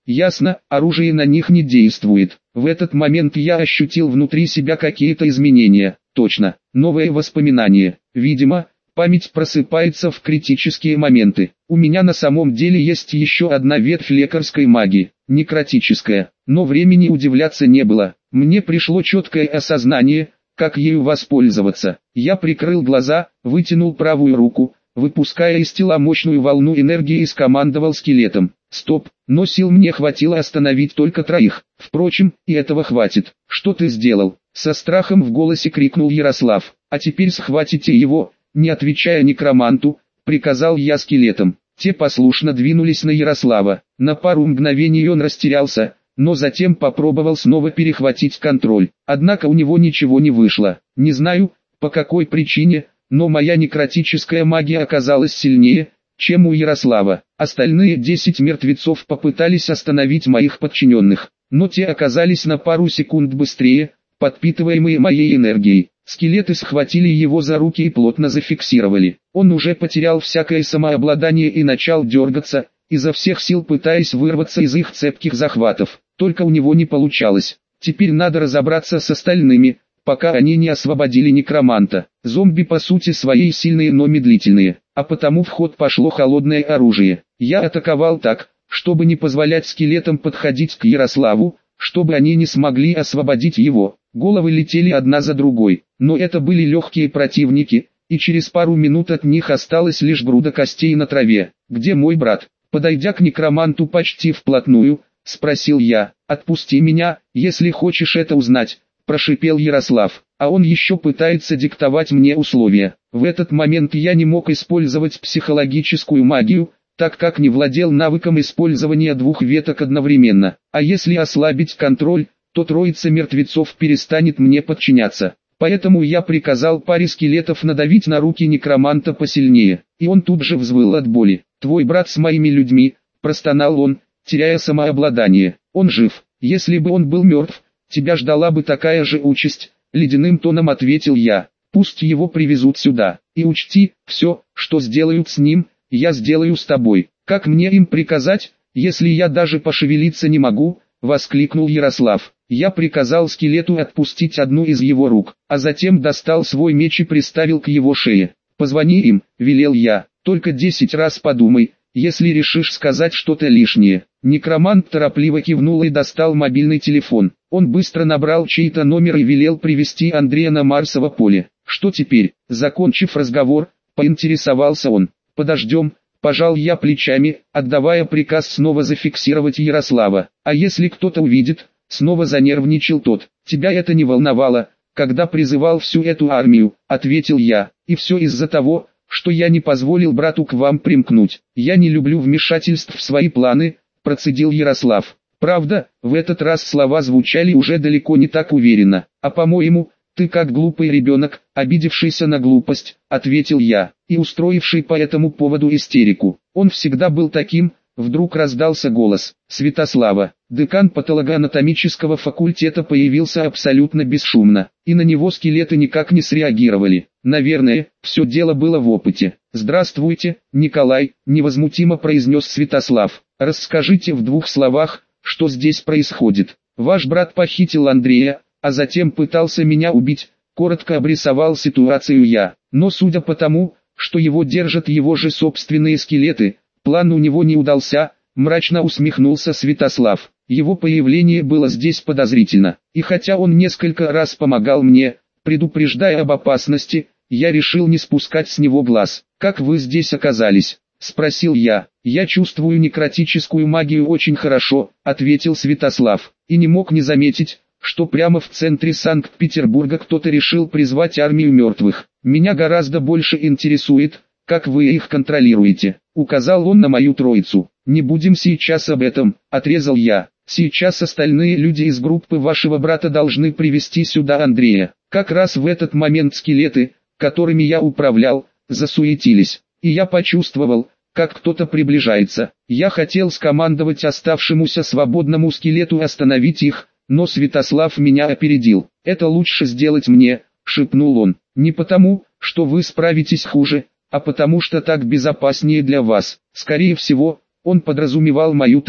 Ясно, оружие на них не действует. В этот момент я ощутил внутри себя какие-то изменения. Точно, новые воспоминания. Видимо, память просыпается в критические моменты. У меня на самом деле есть еще одна ветвь лекарской магии, некротическая. Но времени удивляться не было. Мне пришло четкое осознание, как ею воспользоваться. Я прикрыл глаза, вытянул правую руку, выпуская из тела мощную волну энергии и скомандовал скелетом. Стоп, но сил мне хватило остановить только троих. Впрочем, и этого хватит. Что ты сделал? Со страхом в голосе крикнул Ярослав. А теперь схватите его, не отвечая некроманту, приказал я скелетам. Те послушно двинулись на Ярослава. На пару мгновений он растерялся, но затем попробовал снова перехватить контроль. Однако у него ничего не вышло. Не знаю, по какой причине, но моя некротическая магия оказалась сильнее, чем у Ярослава. Остальные 10 мертвецов попытались остановить моих подчиненных, но те оказались на пару секунд быстрее, подпитываемые моей энергией. Скелеты схватили его за руки и плотно зафиксировали. Он уже потерял всякое самообладание и начал дергаться, изо всех сил пытаясь вырваться из их цепких захватов. Только у него не получалось. Теперь надо разобраться с остальными, пока они не освободили некроманта. Зомби по сути своей сильные, но медлительные, а потому в ход пошло холодное оружие. Я атаковал так, чтобы не позволять скелетам подходить к Ярославу, чтобы они не смогли освободить его. Головы летели одна за другой, но это были легкие противники, и через пару минут от них осталась лишь груда костей на траве. «Где мой брат?» Подойдя к некроманту почти вплотную, спросил я. «Отпусти меня, если хочешь это узнать», прошипел Ярослав. «А он еще пытается диктовать мне условия». В этот момент я не мог использовать психологическую магию, так как не владел навыком использования двух веток одновременно. А если ослабить контроль, то троица мертвецов перестанет мне подчиняться. Поэтому я приказал паре скелетов надавить на руки некроманта посильнее, и он тут же взвыл от боли. «Твой брат с моими людьми», простонал он, теряя самообладание. «Он жив. Если бы он был мертв, тебя ждала бы такая же участь», ледяным тоном ответил я. «Пусть его привезут сюда, и учти, все, что сделают с ним, я сделаю с тобой. Как мне им приказать, если я даже пошевелиться не могу?» воскликнул Ярослав. Я приказал скелету отпустить одну из его рук, а затем достал свой меч и приставил к его шее. «Позвони им», велел я, «только 10 раз подумай, если решишь сказать что-то лишнее». Некромант торопливо кивнул и достал мобильный телефон. Он быстро набрал чей-то номер и велел привезти Андрея на Марсово поле. «Что теперь?» Закончив разговор, поинтересовался он. «Подождем», пожал я плечами, отдавая приказ снова зафиксировать Ярослава. «А если кто-то увидит?» Снова занервничал тот. «Тебя это не волновало, когда призывал всю эту армию», ответил я. «И все из-за того, что я не позволил брату к вам примкнуть. Я не люблю вмешательств в свои планы», процедил Ярослав. Правда, в этот раз слова звучали уже далеко не так уверенно. «А по-моему, ты как глупый ребенок, обидевшийся на глупость», ответил я, и устроивший по этому поводу истерику. Он всегда был таким. Вдруг раздался голос Святослава. Декан патологоанатомического факультета появился абсолютно бесшумно, и на него скелеты никак не среагировали. Наверное, все дело было в опыте. «Здравствуйте, Николай», невозмутимо произнес Святослав. «Расскажите в 2 словах, что здесь происходит». «Ваш брат похитил Андрея, а затем пытался меня убить», коротко обрисовал ситуацию я. «Но судя по тому, что его держат его же собственные скелеты, план у него не удался», мрачно усмехнулся Святослав. «Его появление было здесь подозрительно, и хотя он несколько раз помогал мне, предупреждая об опасности, я решил не спускать с него глаз». «Как вы здесь оказались?» – спросил я. «Я чувствую некротическую магию очень хорошо», – ответил Святослав, и не мог не заметить, что прямо в центре Санкт-Петербурга кто-то решил призвать армию мертвых. «Меня гораздо больше интересует, как вы их контролируете», — указал он на мою троицу. «Не будем сейчас об этом», — отрезал я. «Сейчас остальные люди из группы вашего брата должны привести сюда Андрея». Как раз в этот момент скелеты, которыми я управлял, засуетились, и я почувствовал, как кто-то приближается. Я хотел скомандовать оставшемуся свободному скелету остановить их, но Святослав меня опередил. «Это лучше сделать мне», — шепнул он, — «не потому, что вы справитесь хуже, а потому что так безопаснее для вас». Скорее всего, он подразумевал мою тайну.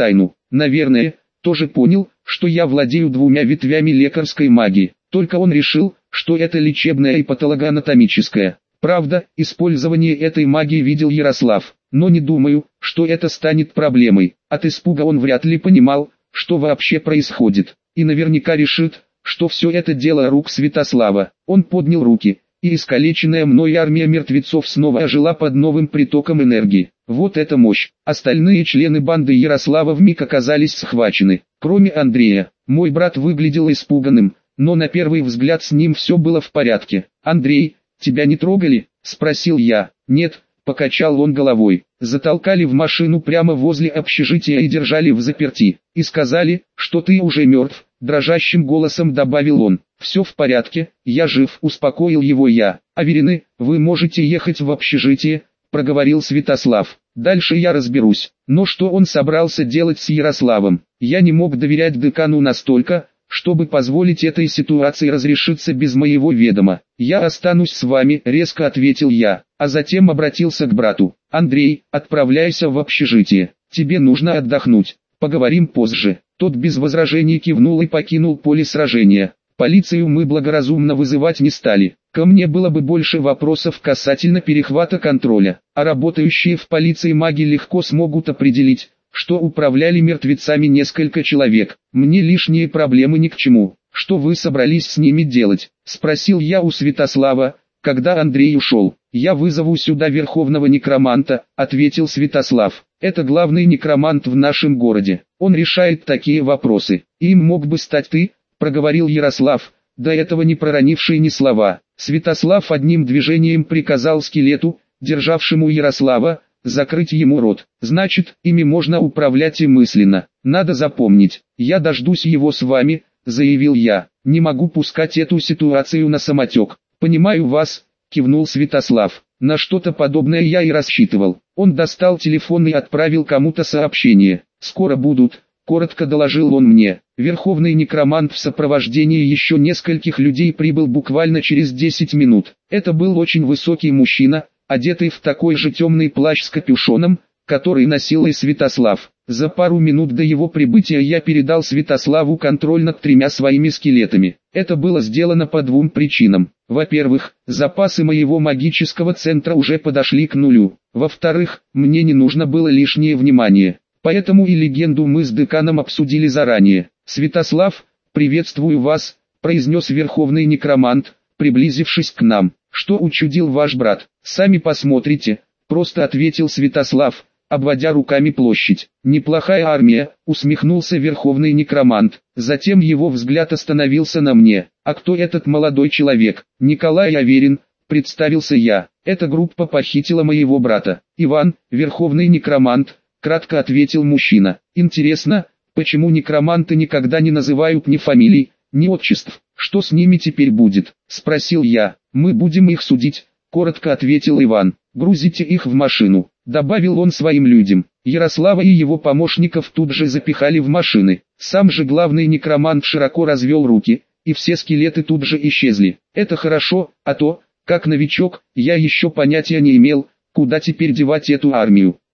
наверное, тоже понял, что я владею двумя ветвями лекарской магии. Только он решил, что это лечебная и патологоанатомическая. Правда, использование этой магии видел Ярослав, но не думаю, что это станет проблемой. От испуга он вряд ли понимал, что вообще происходит, и наверняка решит, что все это дело рук Святослава. Он поднял руки, и искалеченная мной армия мертвецов снова ожила под новым притоком энергии. Вот это мощь! Остальные члены банды Ярослава вмиг оказались схвачены, кроме Андрея. Мой брат выглядел испуганным, но на первый взгляд с ним все было в порядке. «Андрей, тебя не трогали?» – спросил я. «Нет», – покачал он головой. «Затолкали в машину прямо возле общежития и держали взаперти. И сказали, что ты уже мертв», – дрожащим голосом добавил он. «Все в порядке, я жив», – успокоил его я. «Аверины, вы можете ехать в общежитие», – проговорил Святослав. «Дальше я разберусь». Но что он собрался делать с Ярославом? Я не мог доверять декану настолько, чтобы позволить этой ситуации разрешиться без моего ведома. «Я останусь с вами», — резко ответил я, а затем обратился к брату. «Андрей, отправляйся в общежитие, тебе нужно отдохнуть, поговорим позже». Тот без возражений кивнул и покинул поле сражения. Полицию мы благоразумно вызывать не стали. Ко мне было бы больше вопросов касательно перехвата контроля, а работающие в полиции маги легко смогут определить, что управляли мертвецами несколько человек. Мне лишние проблемы ни к чему. «Что вы собрались с ними делать?» – спросил я у Святослава, когда Андрей ушел. «Я вызову сюда верховного некроманта», – ответил Святослав. «Это главный некромант в нашем городе. Он решает такие вопросы. Им мог бы стать ты», – проговорил Ярослав, до этого не проронивший ни слова. Святослав одним движением приказал скелету, державшему Ярослава, закрыть ему рот. «Значит, ими можно управлять и мысленно. Надо запомнить. Я дождусь его с вами», — заявил я. «Не могу пускать эту ситуацию на самотек». «Понимаю вас», — кивнул Святослав. На что-то подобное я и рассчитывал. Он достал телефон и отправил кому-то сообщение. «Скоро будут», — коротко доложил он мне. Верховный некромант в сопровождении еще нескольких людей прибыл буквально через 10 минут. Это был очень высокий мужчина, одетый в такой же темный плащ с капюшоном, который носил и Святослав. За пару минут до его прибытия я передал Святославу контроль над 3 своими скелетами. Это было сделано по 2 причинам. Во-первых, запасы моего магического центра уже подошли к нулю. Во-вторых, мне не нужно было лишнее внимание. Поэтому и легенду мы с деканом обсудили заранее. «Святослав, приветствую вас», — произнес верховный некромант, приблизившись к нам. «Что учудил ваш брат? Сами посмотрите», — просто ответил Святослав, обводя руками площадь. «Неплохая армия», — усмехнулся верховный некромант. Затем его взгляд остановился на мне. «А кто этот молодой человек?» «Николай Аверин», — представился я. «Эта группа похитила моего брата». «Иван, верховный некромант», — кратко ответил мужчина. «Интересно, почему некроманты никогда не называют ни фамилий, ни отчеств? Что с ними теперь будет?» — спросил я. «Мы будем их судить», — коротко ответил Иван. «Грузите их в машину», — добавил он своим людям. Ярослава и его помощников тут же запихали в машины. Сам же главный некромант широко развел руки, и все скелеты тут же исчезли. Это хорошо, а то, как новичок, я еще понятия не имел, куда теперь девать эту армию.